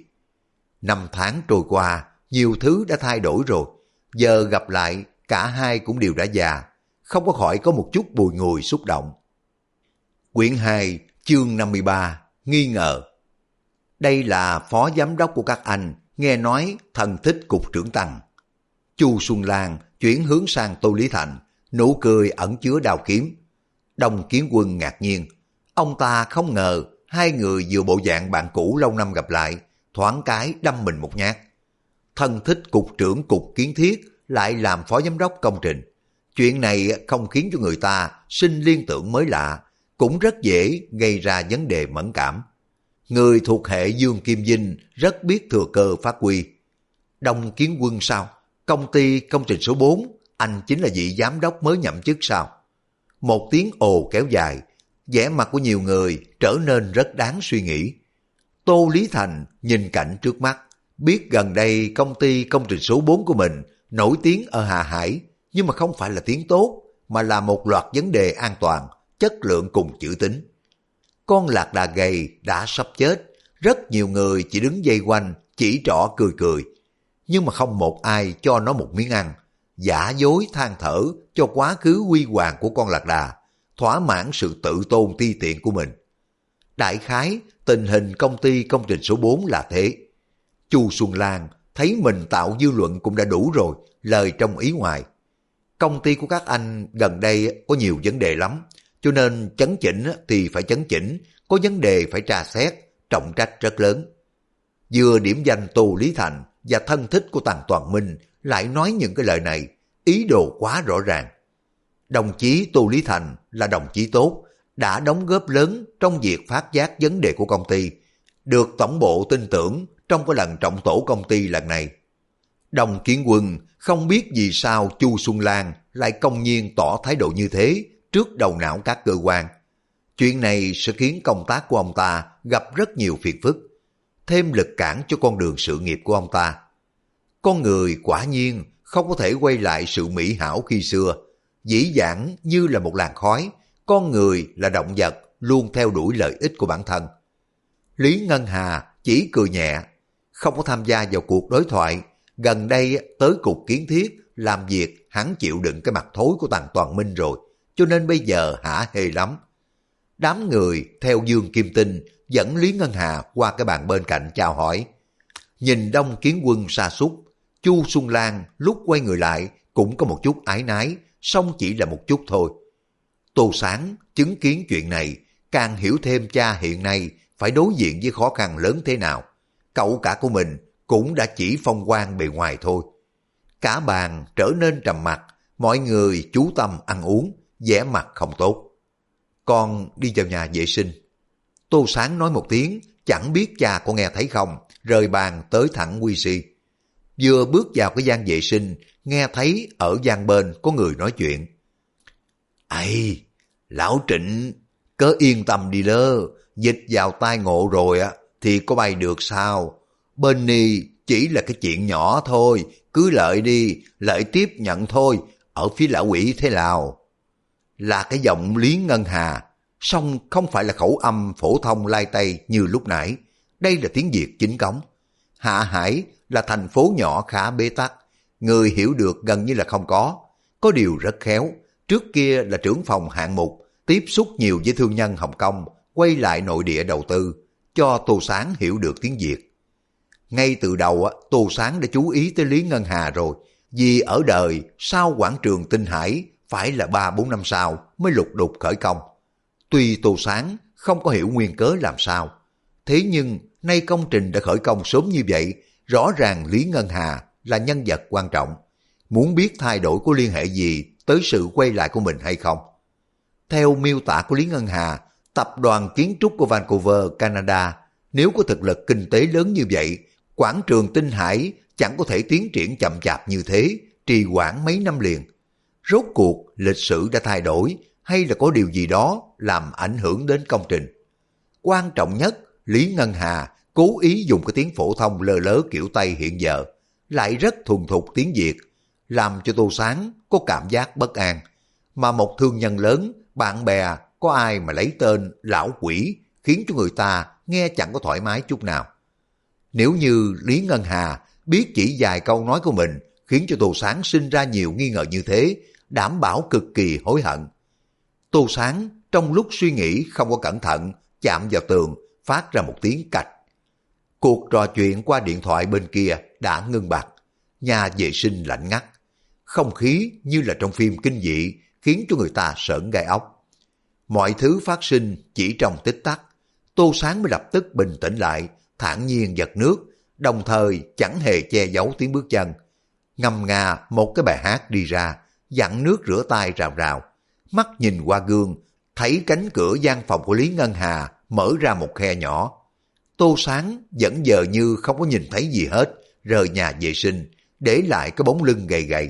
5 tháng trôi qua, nhiều thứ đã thay đổi rồi. Giờ gặp lại, cả hai cũng đều đã già, không có khỏi có một chút bùi ngùi xúc động. Quyển 2, chương 53, nghi ngờ. Đây là phó giám đốc của các anh, nghe nói thân thích cục trưởng Tằng. Chu Xuân Lan chuyển hướng sang Tô Lý Thành, nụ cười ẩn chứa đao kiếm. Đông Kiến Quân ngạc nhiên, ông ta không ngờ hai người vừa bộ dạng bạn cũ lâu năm gặp lại, thoáng cái đâm mình một nhát. Thân thích cục trưởng cục kiến thiết lại làm phó giám đốc công trình. Chuyện này không khiến cho người ta sinh liên tưởng mới lạ, cũng rất dễ gây ra vấn đề mẫn cảm. Người thuộc hệ Dương Kim Dinh rất biết thừa cơ phát huy. Đông Kiến Quân sao? Công ty công trình số 4, anh chính là vị giám đốc mới nhậm chức sao? Một tiếng ồ kéo dài, vẻ mặt của nhiều người trở nên rất đáng suy nghĩ. Tô Lý Thành nhìn cảnh trước mắt, biết gần đây công ty công trình số 4 của mình nổi tiếng ở Hà Hải, nhưng mà không phải là tiếng tốt, mà là một loạt vấn đề an toàn, chất lượng cùng chữ tín. Con lạc đà gầy đã sắp chết, rất nhiều người chỉ đứng vây quanh, chỉ trỏ cười cười. Nhưng mà không một ai cho nó một miếng ăn, giả dối than thở cho quá khứ huy hoàng của con lạc đà, thỏa mãn sự tự tôn ti tiện của mình. Đại khái, tình hình công ty công trình số 4 là thế. Chu Xuân Lan thấy mình tạo dư luận cũng đã đủ rồi, lời trong ý ngoài. Công ty của các anh gần đây có nhiều vấn đề lắm, cho nên chấn chỉnh thì phải chấn chỉnh, có vấn đề phải tra xét, trọng trách rất lớn. Vừa điểm danh Tô Lý Thành và thân thích của Tằng Toàn Minh lại nói những cái lời này, ý đồ quá rõ ràng. Đồng chí Tô Lý Thành là đồng chí tốt, đã đóng góp lớn trong việc phát giác vấn đề của công ty, được tổng bộ tin tưởng trong cái lần trọng tổ công ty lần này. Đông Kiến Quân không biết vì sao Chu Xuân Lan lại công nhiên tỏ thái độ như thế trước đầu não các cơ quan. Chuyện này sẽ khiến công tác của ông ta gặp rất nhiều phiền phức, thêm lực cản cho con đường sự nghiệp của ông ta. Con người quả nhiên không có thể quay lại sự mỹ hảo khi xưa, dĩ dãn như là một làn khói, con người là động vật luôn theo đuổi lợi ích của bản thân. Lý Ngân Hà chỉ cười nhẹ, không có tham gia vào cuộc đối thoại. Gần đây tới cục kiến thiết làm việc, hắn chịu đựng cái mặt thối của Tằng Toàn Minh rồi, cho nên bây giờ hả hê lắm. Đám người theo Dương Kim Tinh dẫn Lý Ngân Hà qua cái bàn bên cạnh chào hỏi. Nhìn Đông Kiến Quân sa sút, Chu Xuân Lan lúc quay người lại cũng có một chút ái nái, song chỉ là một chút thôi. Tô Sáng chứng kiến chuyện này, càng hiểu thêm cha hiện nay phải đối diện với khó khăn lớn thế nào. Cậu cả của mình cũng đã chỉ phong quang bề ngoài thôi. Cả bàn trở nên trầm mặc, mọi người chú tâm ăn uống, vẻ mặt không tốt. Con đi vào nhà vệ sinh. Tô Sáng nói một tiếng, chẳng biết cha có nghe thấy không, rời bàn tới thẳng WC. Vừa bước vào cái gian vệ sinh, nghe thấy ở gian bên có người nói chuyện. Ây, lão Trịnh, cớ yên tâm đi lơ, dịch vào tai ngộ rồi á, thì có bay được sao? Bên ni chỉ là cái chuyện nhỏ thôi, cứ lợi đi, lợi tiếp nhận thôi, ở phía lão quỷ thế nào? Là cái giọng Lý Ngân Hà, song không phải là khẩu âm phổ thông lai tây như lúc nãy. Đây là tiếng Việt chính cống. Hạ Hải là thành phố nhỏ khá bế tắc, người hiểu được gần như là không có. Có điều rất khéo, trước kia là trưởng phòng hạng mục, tiếp xúc nhiều với thương nhân Hồng Kông, quay lại nội địa đầu tư, cho Tô Sáng hiểu được tiếng Việt. Ngay từ đầu Tô Sáng đã chú ý tới Lý Ngân Hà rồi, vì ở đời sau quảng trường Tinh Hải phải là 3-4 năm sau mới lục đục khởi công. Tuy Tô Sáng không có hiểu nguyên cớ làm sao, thế nhưng nay công trình đã khởi công sớm như vậy, rõ ràng Lý Ngân Hà là nhân vật quan trọng. Muốn biết thay đổi có liên hệ gì tới sự quay lại của mình hay không? Theo miêu tả của Lý Ngân Hà, tập đoàn kiến trúc của Vancouver, Canada, nếu có thực lực kinh tế lớn như vậy, quảng trường Tinh Hải chẳng có thể tiến triển chậm chạp như thế, trì hoãn mấy năm liền. Rốt cuộc lịch sử đã thay đổi hay là có điều gì đó làm ảnh hưởng đến công trình? Quan trọng nhất, Lý Ngân Hà cố ý dùng cái tiếng phổ thông lơ lớ kiểu Tây hiện giờ, lại rất thuần thục tiếng Việt, làm cho Tô Sáng có cảm giác bất an. Mà một thương nhân lớn, bạn bè có ai mà lấy tên lão quỷ khiến cho người ta nghe chẳng có thoải mái chút nào. Nếu như Lý Ngân Hà biết chỉ vài câu nói của mình khiến cho Tô Sáng sinh ra nhiều nghi ngờ như thế, đảm bảo cực kỳ hối hận. Tô Sáng trong lúc suy nghĩ không có cẩn thận, chạm vào tường, phát ra một tiếng cạch. Cuộc trò chuyện qua điện thoại bên kia đã ngưng bặt, nhà vệ sinh lạnh ngắt. Không khí như là trong phim kinh dị khiến cho người ta sởn gai ốc. Mọi thứ phát sinh chỉ trong tích tắc. Tô Sáng mới lập tức bình tĩnh lại, thản nhiên giật nước, đồng thời chẳng hề che giấu tiếng bước chân. Ngâm nga một cái bài hát đi ra, dặn nước rửa tay rào rào. Mắt nhìn qua gương, thấy cánh cửa gian phòng của Lý Ngân Hà mở ra một khe nhỏ. Tô Sáng vẫn giờ như không có nhìn thấy gì hết, rời nhà vệ sinh, để lại cái bóng lưng gầy gầy.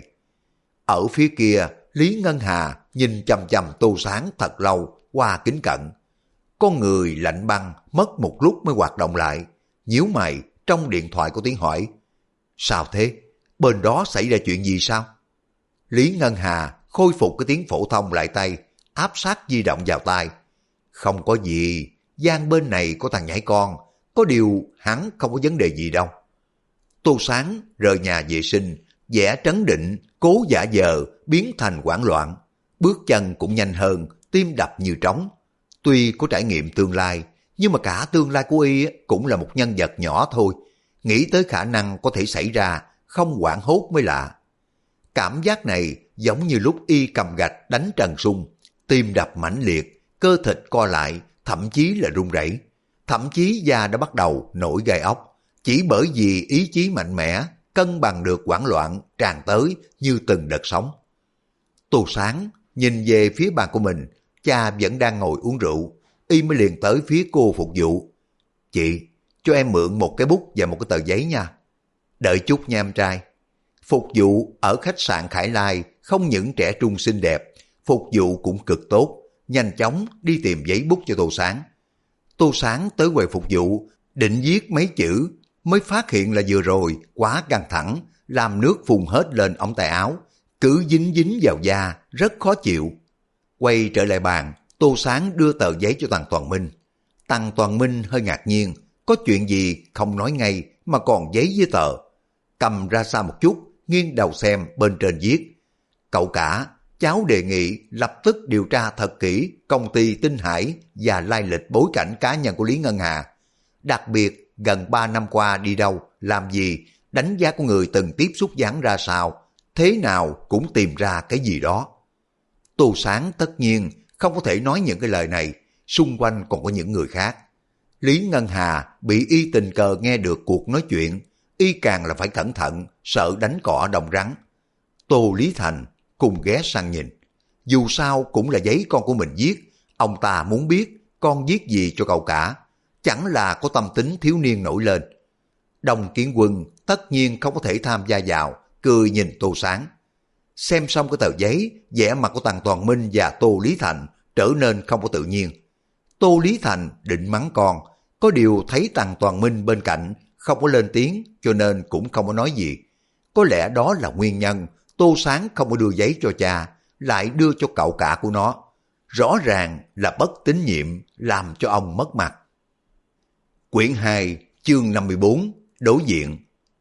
Ở phía kia, Lý Ngân Hà nhìn chằm chằm Tô Sáng thật lâu qua kính cận. Con người lạnh băng mất một lúc mới hoạt động lại, nhíu mày, trong điện thoại có tiếng hỏi. Sao thế? Bên đó xảy ra chuyện gì sao? Lý Ngân Hà khôi phục cái tiếng phổ thông lại tay, áp sát di động vào tai. Không có gì, gian bên này có thằng nhãi con, có điều hắn không có vấn đề gì đâu. Tô Sáng rời nhà vệ sinh, vẻ trấn định, cố giả vờ, biến thành hoảng loạn. Bước chân cũng nhanh hơn, tim đập như trống. Tuy có trải nghiệm tương lai, nhưng mà cả tương lai của y cũng là một nhân vật nhỏ thôi. Nghĩ tới khả năng có thể xảy ra, không hoảng hốt mới lạ. Cảm giác này giống như lúc y cầm gạch đánh trần sung, tim đập mãnh liệt, cơ thịt co lại, thậm chí là run rẩy. Thậm chí da đã bắt đầu nổi gai ốc, chỉ bởi vì ý chí mạnh mẽ, cân bằng được hoảng loạn tràn tới như từng đợt sóng. Tô Sáng nhìn về phía bàn của mình, cha vẫn đang ngồi uống rượu, y mới liền tới phía cô phục vụ. Chị, cho em mượn một cái bút và một cái tờ giấy nha. Đợi chút nha em trai. Phục vụ ở khách sạn Khải Lai không những trẻ trung xinh đẹp, phục vụ cũng cực tốt, nhanh chóng đi tìm giấy bút cho Tô Sáng. Tô Sáng tới quầy phục vụ, định viết mấy chữ, mới phát hiện là vừa rồi quá căng thẳng, làm nước phun hết lên ống tay áo, cứ dính dính vào da, rất khó chịu. Quay trở lại bàn, Tô Sáng đưa tờ giấy cho Tăng Toàn Minh. Tăng Toàn Minh hơi ngạc nhiên, có chuyện gì không nói ngay mà còn giấy với tờ. Cầm ra xa một chút, nghiêng đầu xem bên trên viết. Cậu cả, cháu đề nghị lập tức điều tra thật kỹ công ty Tinh Hải và lai lịch bối cảnh cá nhân của Lý Ngân Hà. Đặc biệt, gần 3 năm qua đi đâu, làm gì, đánh giá của người từng tiếp xúc hắn ra sao, thế nào cũng tìm ra cái gì đó. Tô Sáng tất nhiên không có thể nói những cái lời này, xung quanh còn có những người khác. Lý Ngân Hà bị y tình cờ nghe được cuộc nói chuyện, y càng là phải cẩn thận, sợ đánh cỏ đồng rắn. Tô Lý Thành cùng ghé sang nhìn. Dù sao cũng là giấy con của mình viết, ông ta muốn biết con viết gì cho cậu cả. Chẳng là có tâm tính thiếu niên nổi lên. Đồng Kiến Quân tất nhiên không có thể tham gia vào, cười nhìn Tô Sáng. Xem xong cái tờ giấy, vẻ mặt của Tần Toàn Minh và Tô Lý Thành trở nên không có tự nhiên. Tô Lý Thành định mắng con, có điều thấy Tần Toàn Minh bên cạnh không có lên tiếng cho nên cũng không có nói gì. Có lẽ đó là nguyên nhân Tô Sáng không có đưa giấy cho cha, lại đưa cho cậu cả của nó. Rõ ràng là bất tín nhiệm, làm cho ông mất mặt. Quyển 2, chương 54, đối diện.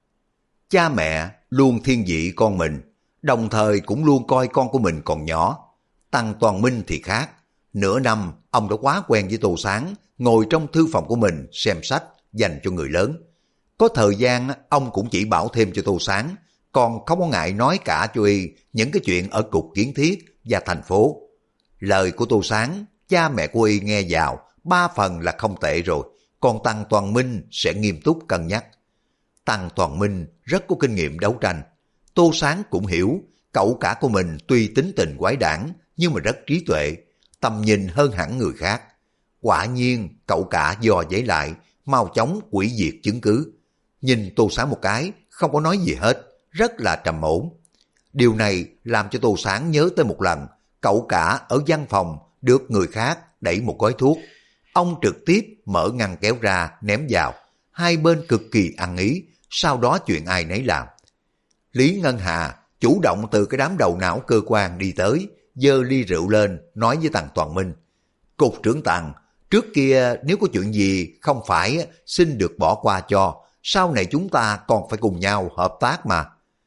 Cha mẹ luôn thiên vị con mình, đồng thời cũng luôn coi con của mình còn nhỏ. Tần Toàn Minh thì khác. Nửa năm, ông đã quá quen với Tô Sáng, ngồi trong thư phòng của mình xem sách dành cho người lớn. Có thời gian, ông cũng chỉ bảo thêm cho Tô Sáng, còn không có ngại nói cả cho y những cái chuyện ở cục kiến thiết và thành phố. Lời của Tô Sáng, cha mẹ của y nghe vào, 3 phần là không tệ rồi, còn Tần Toàn Minh sẽ nghiêm túc cân nhắc. Tần Toàn Minh rất có kinh nghiệm đấu tranh. Tô Sáng cũng hiểu, cậu cả của mình tuy tính tình quái đản nhưng mà rất trí tuệ, tầm nhìn hơn hẳn người khác. Quả nhiên cậu cả dò dẫy lại, mau chóng hủy diệt chứng cứ. Nhìn Tô Sáng một cái, không có nói gì hết, rất là trầm ổn. Điều này làm cho Tô Sáng nhớ tới một lần, cậu cả ở văn phòng được người khác đẩy một gói thuốc. Ông trực tiếp mở ngăn kéo ra ném vào, hai bên cực kỳ ăn ý, sau đó chuyện ai nấy làm. Lý Ngân Hà chủ động từ cái đám đầu não cơ quan đi tới, giơ ly rượu lên, nói với Tần Toàn Minh. Cục trưởng Tần, trước kia nếu có chuyện gì không phải xin được bỏ qua cho, sau này chúng ta còn phải cùng nhau hợp tác mà.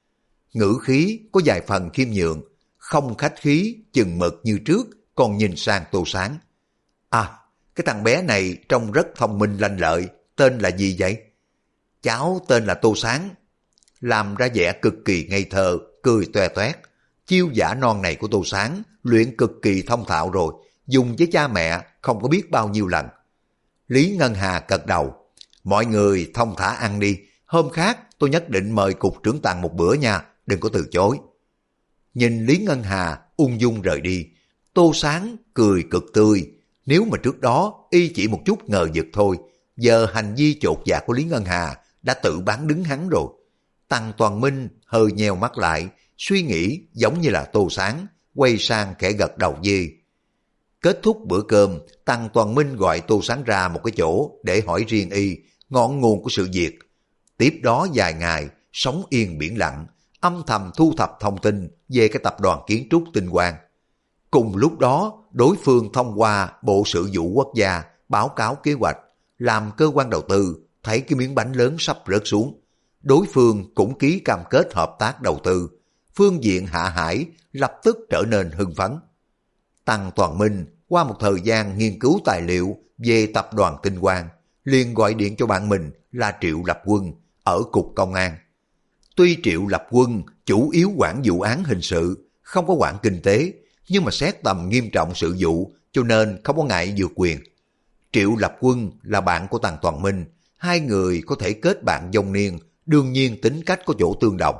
Ngữ khí có vài phần khiêm nhường, không khách khí, chừng mực như trước, còn nhìn sang Tô Sáng. À, cái thằng bé này trông rất thông minh lanh lợi, tên là gì vậy? Cháu tên là Tô Sáng. Làm ra vẻ cực kỳ ngây thơ, cười toe toét. Chiêu giả non này của Tô Sáng luyện cực kỳ thông thạo rồi, dùng với cha mẹ không có biết bao nhiêu lần. Lý Ngân Hà gật đầu. Mọi người thông thả ăn đi, hôm khác tôi nhất định mời cục trưởng Tần một bữa nha, đừng có từ chối. Nhìn Lý Ngân Hà ung dung rời đi, Tô Sáng cười cực tươi. Nếu mà trước đó y chỉ một chút ngờ vực thôi, giờ hành vi chột dạ của Lý Ngân Hà đã tự bán đứng hắn rồi. Tần Toàn Minh hơi nheo mắt lại, suy nghĩ giống như là Tô Sáng, quay sang khẽ gật đầu dê. Kết thúc bữa cơm, Tần Toàn Minh gọi Tô Sáng ra một cái chỗ để hỏi riêng y ngọn nguồn của sự việc. Tiếp đó vài ngày, sống yên biển lặng, âm thầm thu thập thông tin về cái tập đoàn kiến trúc Tinh Quang. Cùng lúc đó, đối phương thông qua Bộ Sự vụ Quốc gia báo cáo kế hoạch, làm cơ quan đầu tư thấy cái miếng bánh lớn sắp rớt xuống. Đối phương cũng ký cam kết hợp tác đầu tư. Phương diện hạ hải lập tức trở nên hưng phấn. Tần Toàn Minh qua một thời gian nghiên cứu tài liệu về tập đoàn Tinh Quang, liền gọi điện cho bạn mình là Triệu Lập Quân ở Cục Công an. Tuy Triệu Lập Quân chủ yếu quản vụ án hình sự, không có quản kinh tế, nhưng mà xét tầm nghiêm trọng sự vụ cho nên không có ngại vượt quyền. Triệu Lập Quân là bạn của Tần Toàn Minh, hai người có thể kết bạn vong niên, đương nhiên tính cách có chỗ tương đồng.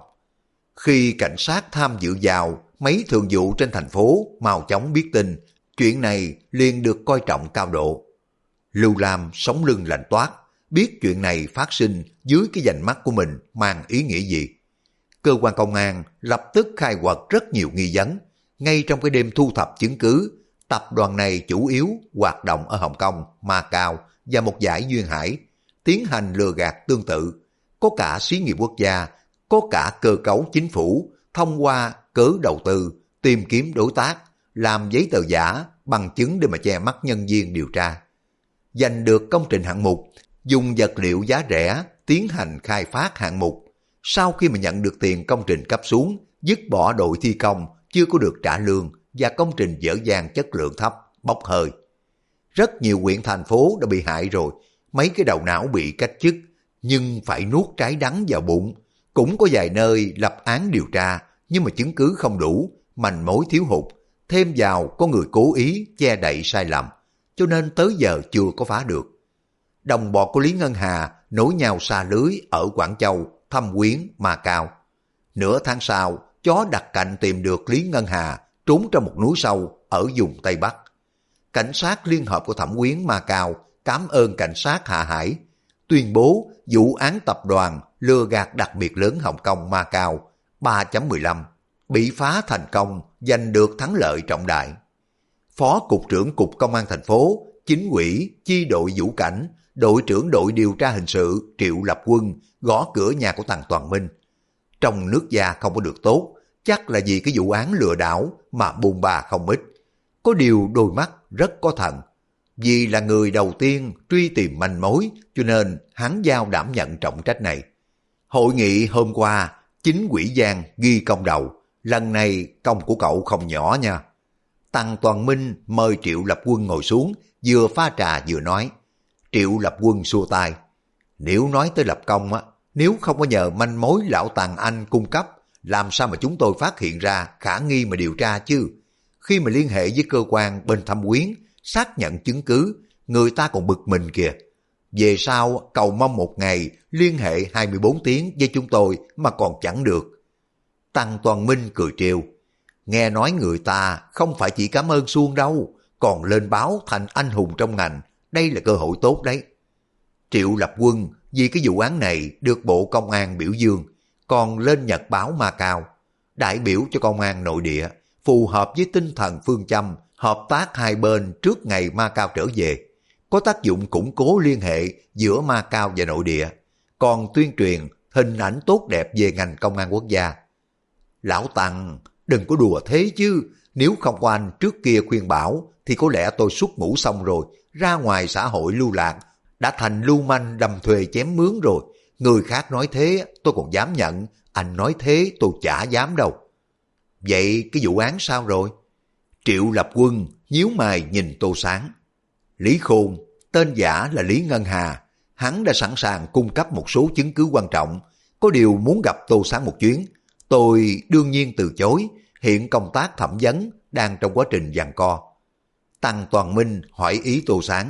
Khi cảnh sát tham dự vào mấy thường vụ trên thành phố mau chóng biết tin, chuyện này liền được coi trọng cao độ. Lưu Lam sống lưng lạnh toát, biết chuyện này phát sinh dưới cái vành mắt của mình mang ý nghĩa gì. Cơ quan công an lập tức khai quật rất nhiều nghi vấn. Ngay trong cái đêm thu thập chứng cứ, tập đoàn này chủ yếu hoạt động ở Hồng Kông, Macau và một dải duyên hải, tiến hành lừa gạt tương tự. Có cả xí nghiệp quốc gia, có cả cơ cấu chính phủ, thông qua cớ đầu tư, tìm kiếm đối tác, làm giấy tờ giả, bằng chứng để mà che mắt nhân viên điều tra. Giành được công trình hạng mục, dùng vật liệu giá rẻ, tiến hành khai phát hạng mục. Sau khi mà nhận được tiền công trình cấp xuống, dứt bỏ đội thi công, chưa có được trả lương và công trình dở dang chất lượng thấp, bốc hơi. Rất nhiều huyện thành phố đã bị hại rồi, mấy cái đầu não bị cách chức, nhưng phải nuốt trái đắng vào bụng. Cũng có vài nơi lập án điều tra, nhưng mà chứng cứ không đủ, manh mối thiếu hụt, thêm vào có người cố ý che đậy sai lầm, cho nên tới giờ chưa có phá được. Đồng bọn của Lý Ngân Hà nối nhau xa lưới ở Quảng Châu thăm quyến Ma Cao. Nửa tháng sau, chó đặt cạnh tìm được Lý Ngân Hà trốn trong một núi sâu ở vùng Tây Bắc. Cảnh sát liên hợp của thẩm quyến Ma Cao cảm ơn cảnh sát Hạ Hải, tuyên bố vụ án tập đoàn lừa gạt đặc biệt lớn Hồng Kông Ma Cao 3.15 bị phá thành công, giành được thắng lợi trọng đại. Phó Cục trưởng Cục Công an thành phố, Chính ủy, Chi đội Vũ Cảnh, đội trưởng đội điều tra hình sự Triệu Lập Quân gõ cửa nhà của Tằng Toàn Minh. Trong nước da không có được tốt, chắc là vì cái vụ án lừa đảo mà bôn ba không ít. Có điều đôi mắt rất có thần. Vì là người đầu tiên truy tìm manh mối cho nên hắn giao đảm nhận trọng trách này. Hội nghị hôm qua, Chính ủy Giang ghi công đầu. Lần này công của cậu không nhỏ nha. Tằng Toàn Minh mời Triệu Lập Quân ngồi xuống, vừa pha trà vừa nói. Triệu Lập Quân xua tay. Nếu nói tới lập công á, nếu không có nhờ manh mối lão Tằng anh cung cấp, làm sao mà chúng tôi phát hiện ra khả nghi mà điều tra chứ? Khi mà liên hệ với cơ quan bên thẩm quyến, xác nhận chứng cứ, người ta còn bực mình kìa. Về sau cầu mong một ngày liên hệ 24 tiếng với chúng tôi mà còn chẳng được. Tằng Toàn Minh cười trêu. Nghe nói người ta không phải chỉ cảm ơn suông đâu, còn lên báo thành anh hùng trong ngành, đây là cơ hội tốt đấy. Triệu Lập Quân vì cái vụ án này được Bộ Công an biểu dương, còn lên nhật báo Ma Cao, đại biểu cho công an nội địa, phù hợp với tinh thần phương châm hợp tác hai bên trước ngày Ma Cao trở về, có tác dụng củng cố liên hệ giữa Ma Cao và nội địa, còn tuyên truyền hình ảnh tốt đẹp về ngành công an quốc gia. Lão Tằng, đừng có đùa thế chứ, nếu không có anh trước kia khuyên bảo thì có lẽ tôi xuất ngũ xong rồi, ra ngoài xã hội lưu lạc, đã thành lưu manh đầm thuê chém mướn rồi. Người khác nói thế tôi còn dám nhận, anh nói thế tôi chả dám đâu. Vậy cái vụ án sao rồi? Triệu Lập Quân nhíu mày nhìn Tô Sáng. Lý Khôn, tên giả là Lý Ngân Hà, hắn đã sẵn sàng cung cấp một số chứng cứ quan trọng, có điều muốn gặp Tô Sáng một chuyến. Tôi đương nhiên từ chối, hiện công tác thẩm vấn đang trong quá trình giằng co. Tằng Toàn Minh hỏi ý Tô Sáng.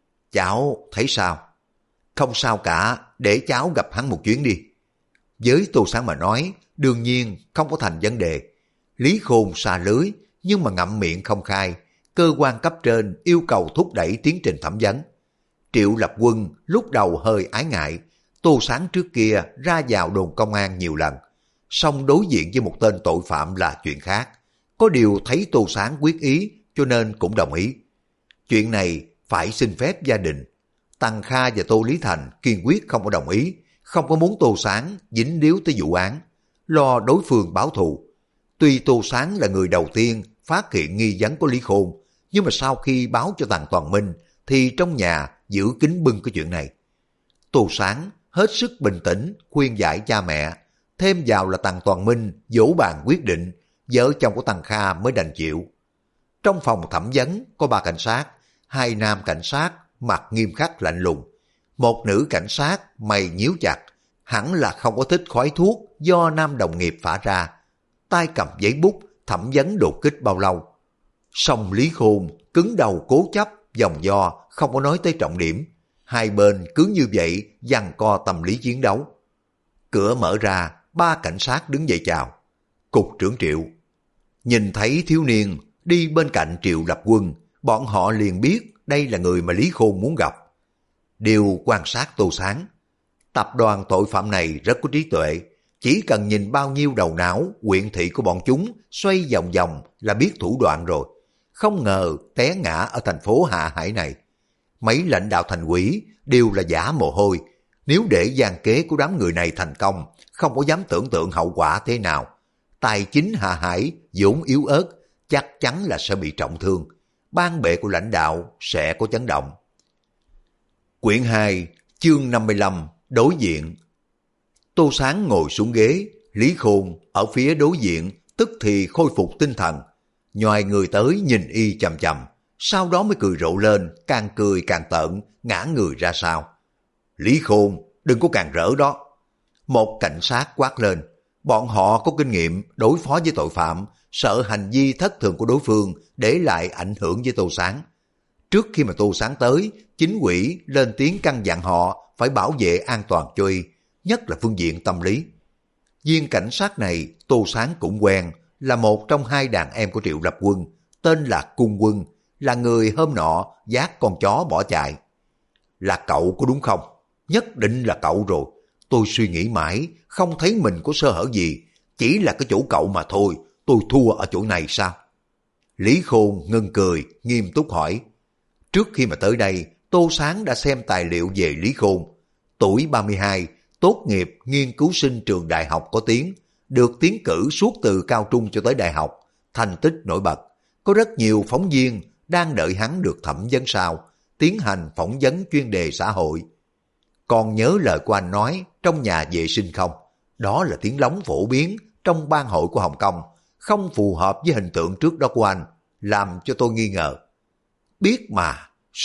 Cháu thấy sao? Không sao cả, để cháu gặp hắn một chuyến đi. Với Tô Sáng mà nói, đương nhiên không có thành vấn đề. Lý Khôn xa lưới, nhưng mà ngậm miệng không khai, cơ quan cấp trên yêu cầu thúc đẩy tiến trình thẩm vấn. Triệu Lập Quân lúc đầu hơi ái ngại, Tô Sáng trước kia ra vào đồn công an nhiều lần, song đối diện với một tên tội phạm là chuyện khác. Có điều thấy Tô Sáng quyết ý cho nên cũng đồng ý. Chuyện này phải xin phép gia đình. Tằng Kha và Tô Lý Thành kiên quyết không có đồng ý, không có muốn Tô Sáng dính líu tới vụ án, lo đối phương báo thù. Tuy Tô Sáng là người đầu tiên phát hiện nghi vấn của Lý Khôn, nhưng mà sau khi báo cho Tằng Toàn Minh thì trong nhà giữ kín bưng cái chuyện này. Tô Sáng hết sức bình tĩnh khuyên giải cha mẹ, thêm vào là Tằng Toàn Minh dỗ bàn quyết định, vợ chồng của Tằng Kha mới đành chịu. Trong phòng thẩm vấn có 3 cảnh sát, 2 nam cảnh sát mặt nghiêm khắc lạnh lùng, một nữ cảnh sát mày nhíu chặt, hẳn là không có thích khói thuốc do nam đồng nghiệp phả ra, tay cầm giấy bút thẩm vấn đột kích bao lâu. Song Lý Khôn cứng đầu cố chấp vòng vo không có nói tới trọng điểm, hai bên cứ như vậy giằng co tâm lý chiến đấu. Cửa mở ra, 3 cảnh sát đứng dậy chào. Cục trưởng Triệu. Nhìn thấy thiếu niên đi bên cạnh Triệu Lập Quân, bọn họ liền biết đây là người mà Lý Khôn muốn gặp. Đều quan sát Tô Sáng. Tập đoàn tội phạm này rất có trí tuệ, chỉ cần nhìn bao nhiêu đầu não, quyện thị của bọn chúng xoay vòng vòng là biết thủ đoạn rồi. Không ngờ té ngã ở thành phố Hạ Hải này. Mấy lãnh đạo thành ủy đều là giả mồ hôi. Nếu để gian kế của đám người này thành công, không có dám tưởng tượng hậu quả thế nào. Tài chính Hạ Hải vốn yếu ớt, chắc chắn là sẽ bị trọng thương. Ban bệ của lãnh đạo sẽ có chấn động. Quyển 2, chương 55, đối diện. Tô Sáng ngồi xuống ghế, Lý Khôn ở phía đối diện tức thì khôi phục tinh thần. Nhoài người tới nhìn y chằm chằm, sau đó mới cười rộ lên, càng cười càng tợn, ngã người ra sau. Lý Khôn, đừng có càng rỡ đó. Một cảnh sát quát lên, bọn họ có kinh nghiệm đối phó với tội phạm, sợ hành vi thất thường của đối phương để lại ảnh hưởng với Tô Sáng. Trước khi mà Tô Sáng tới, chính ủy lên tiếng căn dặn họ phải bảo vệ an toàn cho y, nhất là phương diện tâm lý. Viên cảnh sát này Tô Sáng cũng quen, là một trong hai đàn em của Triệu Lập Quân, tên là Cung Quân, là người hôm nọ dắt con chó bỏ chạy. Là cậu có đúng không? Nhất định là cậu rồi. Tôi suy nghĩ mãi, không thấy mình có sơ hở gì, chỉ là cái chỗ cậu mà thôi, tôi thua ở chỗ này sao? Lý Khôn ngưng cười, nghiêm túc hỏi. Trước khi mà tới đây, Tô Sáng đã xem tài liệu về Lý Khôn. Tuổi 32, tốt nghiệp nghiên cứu sinh trường đại học có tiếng, được tiến cử suốt từ cao trung cho tới đại học, thành tích nổi bật. Có rất nhiều phóng viên đang đợi hắn được thẩm vấn sau, tiến hành phỏng vấn chuyên đề xã hội. Còn nhớ lời của anh nói trong nhà vệ sinh không? Đó là tiếng lóng phổ biến trong ban hội của Hồng Kông, không phù hợp với hình tượng trước đó của anh, làm cho tôi nghi ngờ. Biết mà,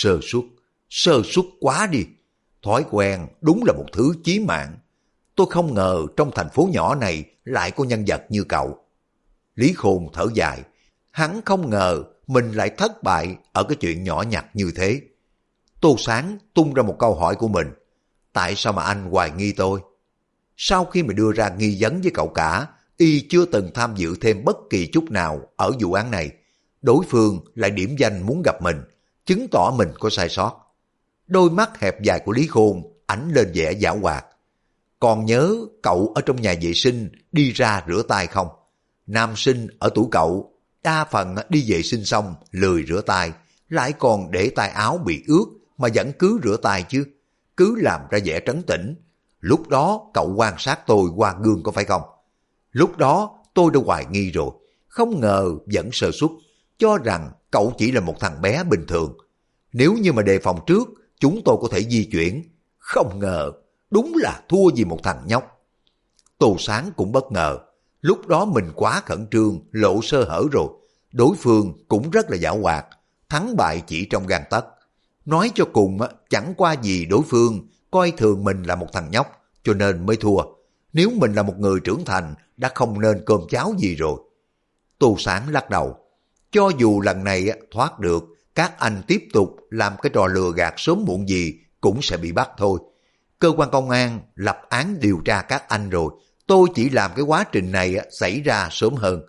sơ suất quá đi. Thói quen đúng là một thứ chí mạng. Tôi không ngờ trong thành phố nhỏ này lại có nhân vật như cậu. Lý Khôn thở dài, hắn không ngờ mình lại thất bại ở cái chuyện nhỏ nhặt như thế. Tô Sáng tung ra một câu hỏi của mình. Tại sao mà anh hoài nghi tôi? Sau khi mà đưa ra nghi vấn với cậu cả, y chưa từng tham dự thêm bất kỳ chút nào ở vụ án này. Đối phương lại điểm danh muốn gặp mình, chứng tỏ mình có sai sót. Đôi mắt hẹp dài của Lý Khôn ánh lên vẻ giảo hoạt. Còn nhớ cậu ở trong nhà vệ sinh đi ra rửa tay không? Nam sinh ở tuổi cậu đa phần đi vệ sinh xong lười rửa tay, lại còn để tay áo bị ướt mà vẫn cứ rửa tay chứ, cứ làm ra vẻ trấn tĩnh. Lúc đó cậu quan sát tôi qua gương có phải không? Lúc đó tôi đã hoài nghi rồi, không ngờ vẫn sơ suất, cho rằng cậu chỉ là một thằng bé bình thường. Nếu như mà đề phòng trước, chúng tôi có thể di chuyển. Không ngờ, đúng là thua vì một thằng nhóc. Tô Sáng cũng bất ngờ, lúc đó mình quá khẩn trương, lộ sơ hở rồi. Đối phương cũng rất là giảo hoạt, thắng bại chỉ trong gang tấc. Nói cho cùng chẳng qua gì đối phương coi thường mình là một thằng nhóc, cho nên mới thua. Nếu mình là một người trưởng thành, đã không nên cơm cháo gì rồi. Tô Sáng lắc đầu. Cho dù lần này thoát được, các anh tiếp tục làm cái trò lừa gạt sớm muộn gì cũng sẽ bị bắt thôi. Cơ quan công an lập án điều tra các anh rồi, tôi chỉ làm cái quá trình này xảy ra sớm hơn.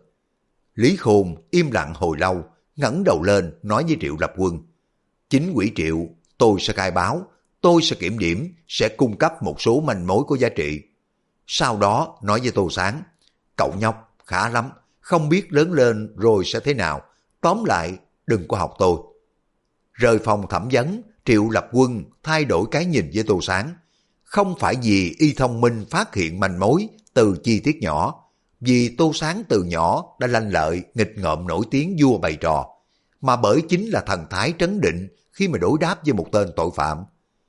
Lý Khôn im lặng hồi lâu, ngẩng đầu lên nói với Triệu Lập Quân. Chính ủy Triệu, tôi sẽ khai báo, tôi sẽ kiểm điểm, sẽ cung cấp một số manh mối có giá trị. Sau đó nói với Tô Sáng, cậu nhóc khá lắm, không biết lớn lên rồi sẽ thế nào, tóm lại đừng có học tôi. Rời phòng thẩm vấn, Triệu Lập Quân thay đổi cái nhìn với Tô Sáng. Không phải vì y thông minh phát hiện manh mối từ chi tiết nhỏ, vì Tô Sáng từ nhỏ đã lanh lợi, nghịch ngợm nổi tiếng vua bày trò, mà bởi chính là thần thái trấn định khi mà đối đáp với một tên tội phạm.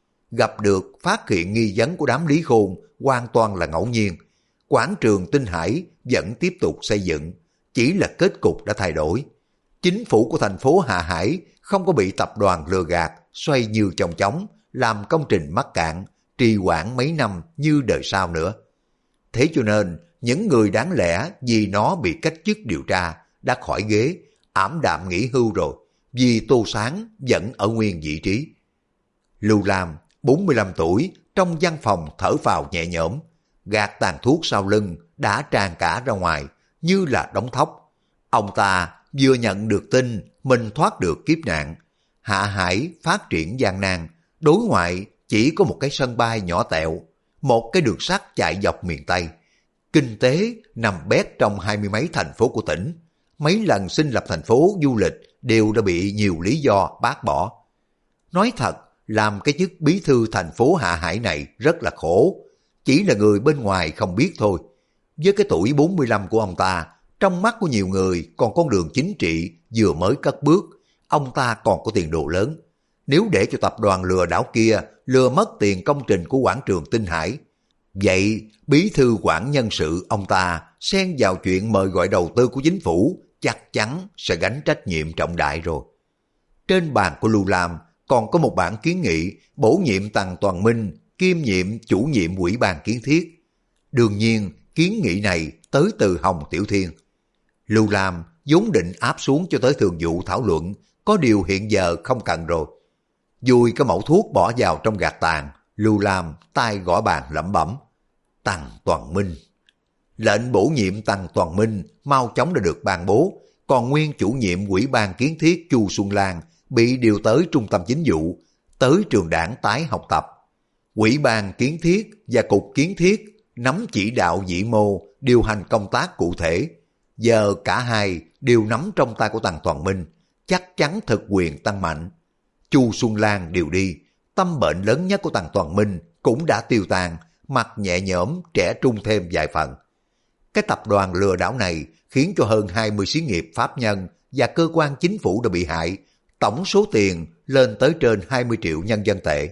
Gặp được phát hiện nghi vấn của đám Lý Khôn hoàn toàn là ngẫu nhiên. Quảng trường Tinh Hải vẫn tiếp tục xây dựng, chỉ là kết cục đã thay đổi. Chính phủ của thành phố Hạ Hải không có bị tập đoàn lừa gạt, xoay như chong chóng, làm công trình mắc cạn, trì hoãn mấy năm như đời sau nữa. Thế cho nên, những người đáng lẽ vì nó bị cách chức điều tra, đã khỏi ghế, ảm đạm nghỉ hưu rồi, vì Tô Sáng vẫn ở nguyên vị trí. Lưu Lam, 45 tuổi, trong văn phòng thở phào nhẹ nhõm, gạt tàn thuốc sau lưng đã tràn cả ra ngoài, như là đống thóc. Ông ta vừa nhận được tin mình thoát được kiếp nạn. Hạ Hải phát triển gian nan, đối ngoại chỉ có một cái sân bay nhỏ tẹo, một cái đường sắt chạy dọc miền Tây. Kinh tế nằm bét trong 20 mấy thành phố của tỉnh. Mấy lần xin lập thành phố du lịch đều đã bị nhiều lý do bác bỏ. Nói thật, làm cái chức bí thư thành phố Hạ Hải này rất là khổ, chỉ là người bên ngoài không biết thôi. Với cái tuổi 45 của ông ta, trong mắt của nhiều người còn con đường chính trị vừa mới cất bước, ông ta còn có tiền đồ lớn. Nếu để cho tập đoàn lừa đảo kia lừa mất tiền công trình của quảng trường Tinh Hải, vậy bí thư quản nhân sự ông ta xen vào chuyện mời gọi đầu tư của chính phủ chắc chắn sẽ gánh trách nhiệm trọng đại rồi. Trên bàn của Lưu Lam còn có một bản kiến nghị bổ nhiệm Tằng Toàn Minh kiêm nhiệm chủ nhiệm ủy ban kiến thiết. Đương nhiên kiến nghị này tới từ Hồng Tiểu Thiên. Lưu Lam vốn định áp xuống cho tới thường vụ thảo luận, có điều hiện giờ không cần rồi. Dùi cái mẩu thuốc bỏ vào trong gạt tàn, Lưu Lam tay gõ bàn lẩm bẩm. Tằng Toàn Minh. Lệnh bổ nhiệm Tằng Toàn Minh mau chóng đã được ban bố, còn nguyên chủ nhiệm Ủy ban Kiến thiết Chu Xuân Lan bị điều tới trung tâm chính vụ, tới trường đảng tái học tập. Ủy ban Kiến thiết và Cục Kiến thiết nắm chỉ đạo vĩ mô, điều hành công tác cụ thể. Giờ cả hai đều nắm trong tay của Tằng Toàn Minh, chắc chắn thực quyền tăng mạnh. Chu Xuân Lan điều đi, tâm bệnh lớn nhất của Tằng Toàn Minh cũng đã tiêu tan, mặt nhẹ nhõm, trẻ trung thêm vài phần. Cái tập đoàn lừa đảo này khiến cho hơn 20 xí nghiệp pháp nhân và cơ quan chính phủ đã bị hại, tổng số tiền lên tới trên 20 triệu nhân dân tệ.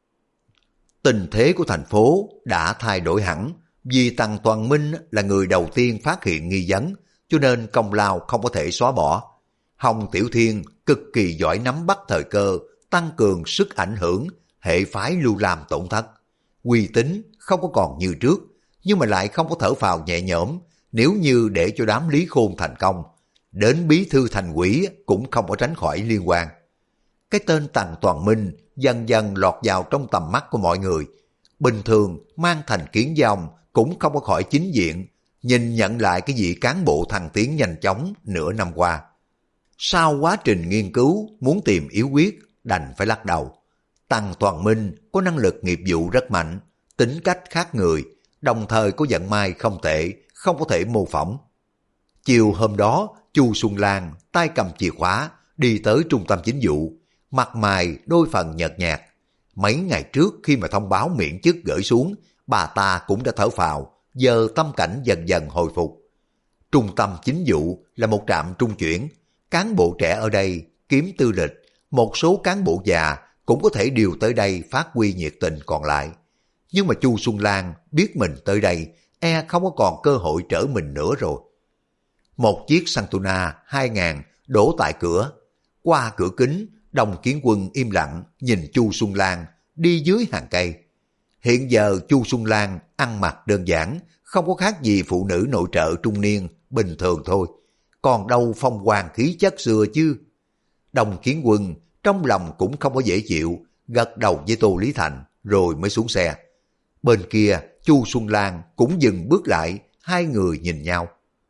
Tình thế của thành phố đã thay đổi hẳn, vì Tằng Toàn Minh là người đầu tiên phát hiện nghi vấn, cho nên công lao không có thể xóa bỏ. Hồng Tiểu Thiên cực kỳ giỏi nắm bắt thời cơ, tăng cường sức ảnh hưởng, hệ phái Lưu Lam tổn thất. Uy tín không có còn như trước, nhưng mà lại không có thở phào nhẹ nhõm. Nếu như để cho đám Lý Khôn thành công, đến bí thư thành ủy cũng không có tránh khỏi liên quan. Cái tên Tằng Toàn Minh dần dần lọt vào trong tầm mắt của mọi người. Bình thường mang thành kiến dòng cũng không có khỏi chính diện, nhìn nhận lại cái vị cán bộ thăng tiến nhanh chóng nửa năm qua. Sau quá trình nghiên cứu muốn tìm yếu quyết, đành phải lắc đầu. Tằng Toàn Minh có năng lực nghiệp vụ rất mạnh, tính cách khác người, đồng thời có vận may không tệ, không có thể mô phỏng. Chiều hôm đó, Chu Xuân Lan tay cầm chìa khóa đi tới trung tâm chính vụ, mặt mày đôi phần nhợt nhạt. Mấy ngày trước khi mà thông báo miễn chức gửi xuống, bà ta cũng đã thở phào, giờ tâm cảnh dần dần hồi phục. Trung tâm chính vụ là một trạm trung chuyển, cán bộ trẻ ở đây kiếm tư lịch, một số cán bộ già cũng có thể điều tới đây phát huy nhiệt tình còn lại. Nhưng mà Chu Xuân Lan biết mình tới đây, không có còn cơ hội trở mình nữa rồi. Một chiếc Santuna 2000 đổ tại cửa. Qua cửa kính, Đồng Kiến Quân im lặng nhìn Chu Xuân Lan đi dưới hàng cây. Hiện giờ Chu Xuân Lan ăn mặc đơn giản, không có khác gì phụ nữ nội trợ trung niên bình thường thôi. Còn đâu phong quang khí chất xưa chứ. Đồng Kiến Quân trong lòng cũng không có dễ chịu, gật đầu với Tô Lý Thành rồi mới xuống xe. Bên kia Chu Xuân Lan cũng dừng bước lại, hai người nhìn nhau.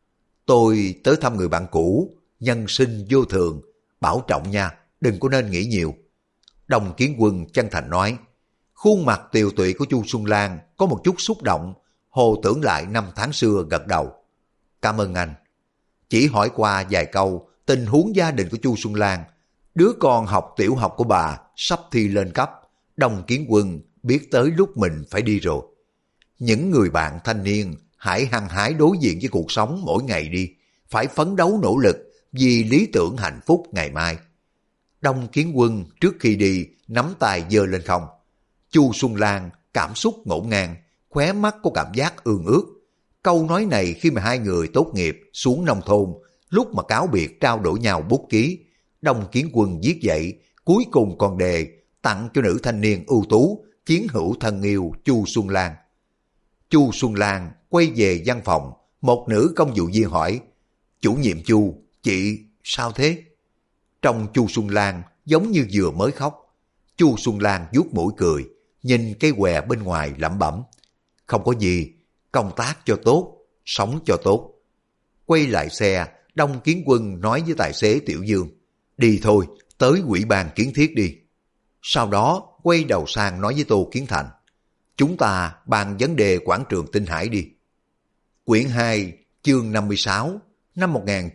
Tôi tới thăm người bạn cũ, nhân sinh vô thường, bảo trọng nha, đừng có nên nghĩ nhiều. Đồng Kiến Quân chân thành nói. Khuôn mặt tiều tụy của Chu Xuân Lan có một chút xúc động, hồ tưởng lại năm tháng xưa gật đầu. Cảm ơn anh. Chỉ hỏi qua vài câu tình huống gia đình của Chu Xuân Lan, đứa con học tiểu học của bà sắp thi lên cấp, Đồng Kiến Quân biết tới lúc mình phải đi rồi. Những người bạn thanh niên hãy hăng hái đối diện với cuộc sống mỗi ngày đi, phải phấn đấu nỗ lực vì lý tưởng hạnh phúc ngày mai. Đồng Kiến Quân trước khi đi nắm tay giơ lên không. Chu Xuân Lan cảm xúc ngổn ngang, khóe mắt có cảm giác ương ướt. Câu nói này khi mà hai người tốt nghiệp xuống nông thôn, lúc mà cáo biệt trao đổi nhau bút ký, Đồng Kiến Quân viết dậy, cuối cùng còn đề tặng cho nữ thanh niên ưu tú, chiến hữu thân yêu Chu Xuân Lan. Chu Xuân Lan quay về văn phòng, một nữ công vụ viên hỏi, chủ nhiệm Chu, chị sao thế? Trong Chu Xuân Lan giống như vừa mới khóc. Chu Xuân Lan vuốt mũi cười, nhìn cây què bên ngoài lẩm bẩm, không có gì, công tác cho tốt, sống cho tốt. Quay lại xe, Đồng Kiến Quân nói với tài xế Tiểu Dương, đi thôi, tới Ủy ban Kiến thiết đi. Sau đó quay đầu sang nói với Tô Kiến Thành, chúng ta bàn vấn đề quảng trường Tinh Hải đi. Quyển 2, chương 56, năm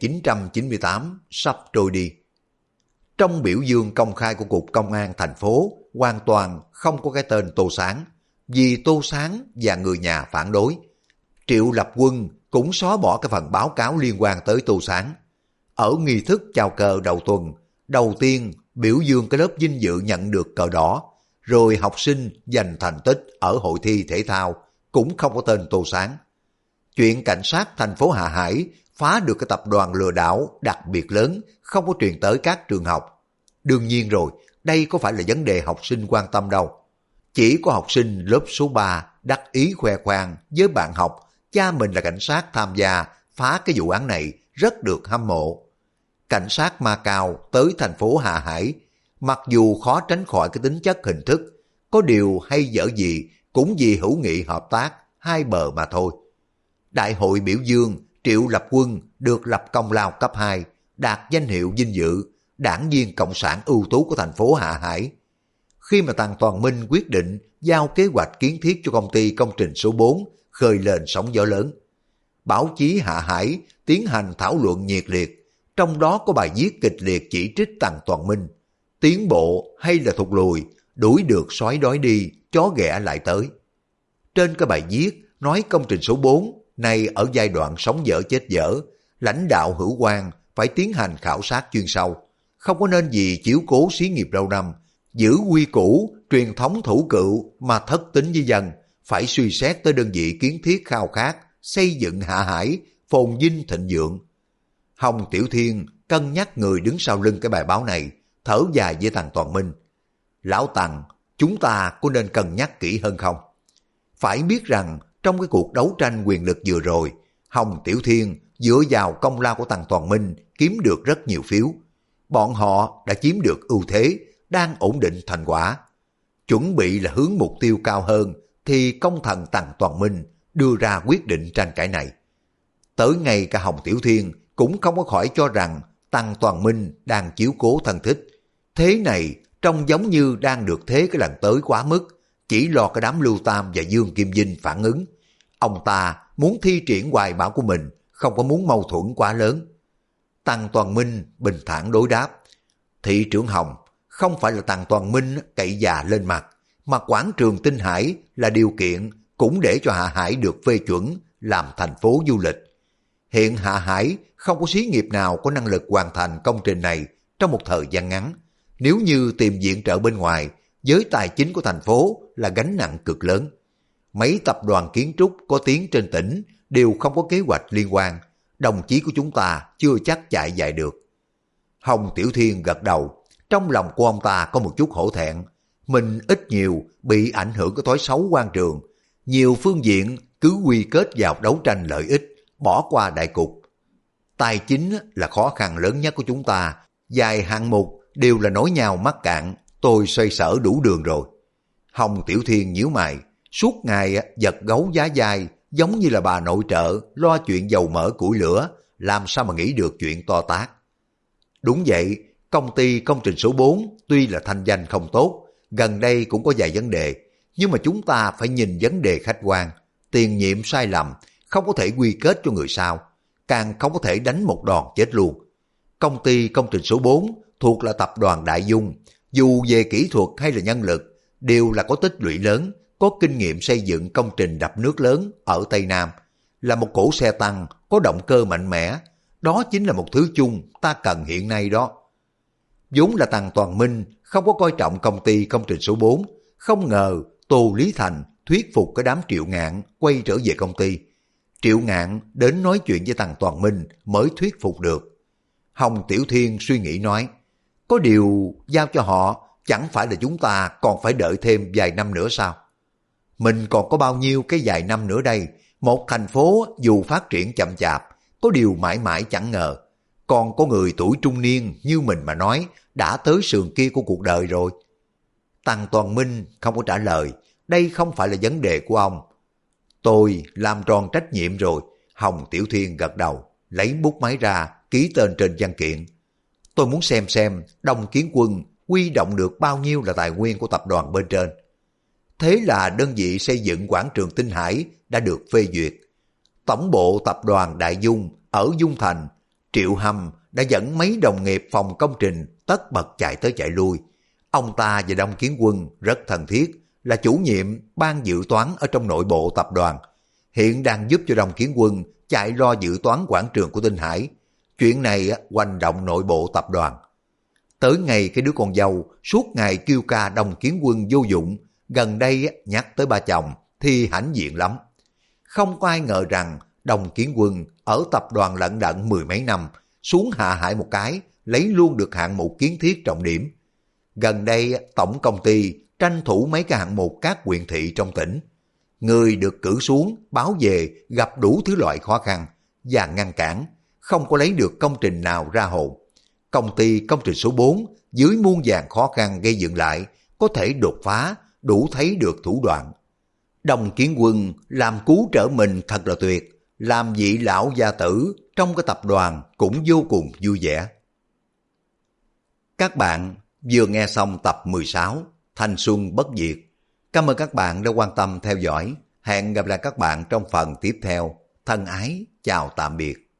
1998 sắp trôi đi. Trong biểu dương công khai của Cục Công an thành phố, hoàn toàn không có cái tên Tô Sáng, vì Tô Sáng và người nhà phản đối. Triệu Lập Quân cũng xóa bỏ cái phần báo cáo liên quan tới Tô Sáng. Ở nghi thức chào cờ đầu tuần, đầu tiên biểu dương cái lớp vinh dự nhận được cờ đỏ, rồi học sinh giành thành tích ở hội thi thể thao cũng không có tên Tô Sáng. Chuyện cảnh sát thành phố Hạ Hải phá được cái tập đoàn lừa đảo đặc biệt lớn không có truyền tới các trường học. Đương nhiên rồi, đây có phải là vấn đề học sinh quan tâm đâu. Chỉ có học sinh lớp số 3 đắc ý khoe khoang với bạn học cha mình là cảnh sát tham gia phá cái vụ án này rất được hâm mộ. Cảnh sát Macau tới thành phố Hạ Hải, mặc dù khó tránh khỏi cái tính chất hình thức, có điều hay dở gì cũng vì hữu nghị hợp tác, hai bờ mà thôi. Đại hội biểu dương Triệu Lập Quân được lập công lao cấp 2, đạt danh hiệu vinh dự đảng viên cộng sản ưu tú của thành phố Hạ Hải. Khi mà Tần Toàn Minh quyết định giao kế hoạch kiến thiết cho công ty công trình số 4 khơi lên sóng gió lớn. Báo chí Hạ Hải tiến hành thảo luận nhiệt liệt, trong đó có bài viết kịch liệt chỉ trích Tần Toàn Minh. Tiến bộ hay là thụt lùi, đuổi được sói đói đi, chó ghẻ lại tới. Trên cái bài viết nói công trình số 4 này ở giai đoạn sống dở chết dở, lãnh đạo hữu quan phải tiến hành khảo sát chuyên sâu, không có nên vì chiếu cố xí nghiệp lâu năm, giữ quy củ, truyền thống thủ cựu mà thất tín với dân, phải suy xét tới đơn vị kiến thiết khao khát, xây dựng Hạ Hải, phồn vinh thịnh vượng. Hồng Tiểu Thiên cân nhắc người đứng sau lưng cái bài báo này, thở dài với Tần Toàn Minh. Lão Tần, chúng ta có nên cân nhắc kỹ hơn không? Phải biết rằng trong cái cuộc đấu tranh quyền lực vừa rồi, Hồng Tiểu Thiên dựa vào công lao của Tần Toàn Minh kiếm được rất nhiều phiếu. Bọn họ đã chiếm được ưu thế, đang ổn định thành quả. Chuẩn bị là hướng mục tiêu cao hơn thì công thần Tần Toàn Minh đưa ra quyết định tranh cãi này. Tới ngay cả Hồng Tiểu Thiên cũng không có khỏi cho rằng Tần Toàn Minh đang chiếu cố thân thích. Thế này trông giống như đang được thế cái lần tới quá mức, chỉ lo cái đám Lưu Tam và Dương Kim Vinh phản ứng. Ông ta muốn thi triển hoài bão của mình, không có muốn mâu thuẫn quá lớn. Tần Toàn Minh bình thản đối đáp, thị trưởng Hồng, không phải là Tần Toàn Minh cậy già lên mặt, mà quảng trường Tinh Hải là điều kiện cũng để cho Hạ Hải được phê chuẩn làm thành phố du lịch. Hiện Hạ Hải không có xí nghiệp nào có năng lực hoàn thành công trình này trong một thời gian ngắn. Nếu như tìm viện trợ bên ngoài, với tài chính của thành phố là gánh nặng cực lớn. Mấy tập đoàn kiến trúc có tiếng trên tỉnh đều không có kế hoạch liên quan. Đồng chí của chúng ta chưa chắc chạy dài được. Hồng Tiểu Thiên gật đầu, trong lòng của ông ta có một chút hổ thẹn. Mình ít nhiều bị ảnh hưởng của thói xấu quan trường. Nhiều phương diện cứ quy kết vào đấu tranh lợi ích, bỏ qua đại cục. Tài chính là khó khăn lớn nhất của chúng ta. Vài hạng mục đều là nối nhau mắc cạn, tôi xoay sở đủ đường rồi. Hồng Tiểu Thiên nhíu mày, suốt ngày giật gấu giá dai, giống như là bà nội trợ lo chuyện dầu mỡ củi lửa, làm sao mà nghĩ được chuyện to tát. Đúng vậy, công ty công trình số 4 tuy là thanh danh không tốt, gần đây cũng có vài vấn đề, nhưng mà chúng ta phải nhìn vấn đề khách quan. Tiền nhiệm sai lầm, không có thể quy kết cho người sau, càng không có thể đánh một đòn chết luôn. Công ty công trình số 4 thuộc là tập đoàn Đại Dung, dù về kỹ thuật hay là nhân lực, đều là có tích lũy lớn, có kinh nghiệm xây dựng công trình đập nước lớn ở Tây Nam, là một cỗ xe tăng có động cơ mạnh mẽ. Đó chính là một thứ chung ta cần hiện nay đó. Vốn là Tần Toàn Minh không có coi trọng công ty công trình số 4, không ngờ Tô Lý Thành thuyết phục cái đám Triệu Ngạn quay trở về công ty. Triệu Ngạn đến nói chuyện với Tần Toàn Minh mới thuyết phục được. Hồng Tiểu Thiên suy nghĩ nói, có điều giao cho họ chẳng phải là chúng ta còn phải đợi thêm vài năm nữa sao? Mình còn có bao nhiêu cái vài năm nữa đây? Một thành phố dù phát triển chậm chạp, có điều mãi mãi chẳng ngờ. Còn có người tuổi trung niên như mình mà nói đã tới sườn kia của cuộc đời rồi. Tần Toàn Minh không có trả lời, đây không phải là vấn đề của ông. Tôi làm tròn trách nhiệm rồi. Hồng Tiểu Thiên gật đầu, lấy bút máy ra, ký tên trên văn kiện. Tôi muốn xem Đông Kiến Quân huy động được bao nhiêu là tài nguyên của tập đoàn bên trên. Thế là đơn vị xây dựng quảng trường Tinh Hải đã được phê duyệt. Tổng bộ tập đoàn Đại Dung ở Dung Thành, Triệu Hâm đã dẫn mấy đồng nghiệp phòng công trình tất bật chạy tới chạy lui. Ông ta và Đông Kiến Quân rất thân thiết, là chủ nhiệm ban dự toán ở trong nội bộ tập đoàn. Hiện đang giúp cho Đông Kiến Quân chạy lo dự toán quảng trường của Tinh Hải. Chuyện này hoành động nội bộ tập đoàn. Tới ngày cái đứa con dâu suốt ngày kêu ca Đông Kiến Quân vô dụng, gần đây nhắc tới ba chồng thì hãnh diện lắm. Không có ai ngờ rằng Đông Kiến Quân ở tập đoàn lận đận mười mấy năm, xuống Hạ Hải một cái, lấy luôn được hạng mục kiến thiết trọng điểm. Gần đây tổng công ty tranh thủ mấy cái hạng mục các huyện thị trong tỉnh. Người được cử xuống báo về gặp đủ thứ loại khó khăn và ngăn cản, không có lấy được công trình nào ra hồn. Công ty công trình số 4 dưới muôn vàn khó khăn gây dựng lại, có thể đột phá, đủ thấy được thủ đoạn. Đồng Kiến Quân làm cứu trở mình thật là tuyệt, làm vị lão gia tử trong cái tập đoàn cũng vô cùng vui vẻ. Các bạn vừa nghe xong tập 16 Thanh Xuân Bất Diệt. Cảm ơn các bạn đã quan tâm theo dõi. Hẹn gặp lại các bạn trong phần tiếp theo. Thân ái, chào tạm biệt.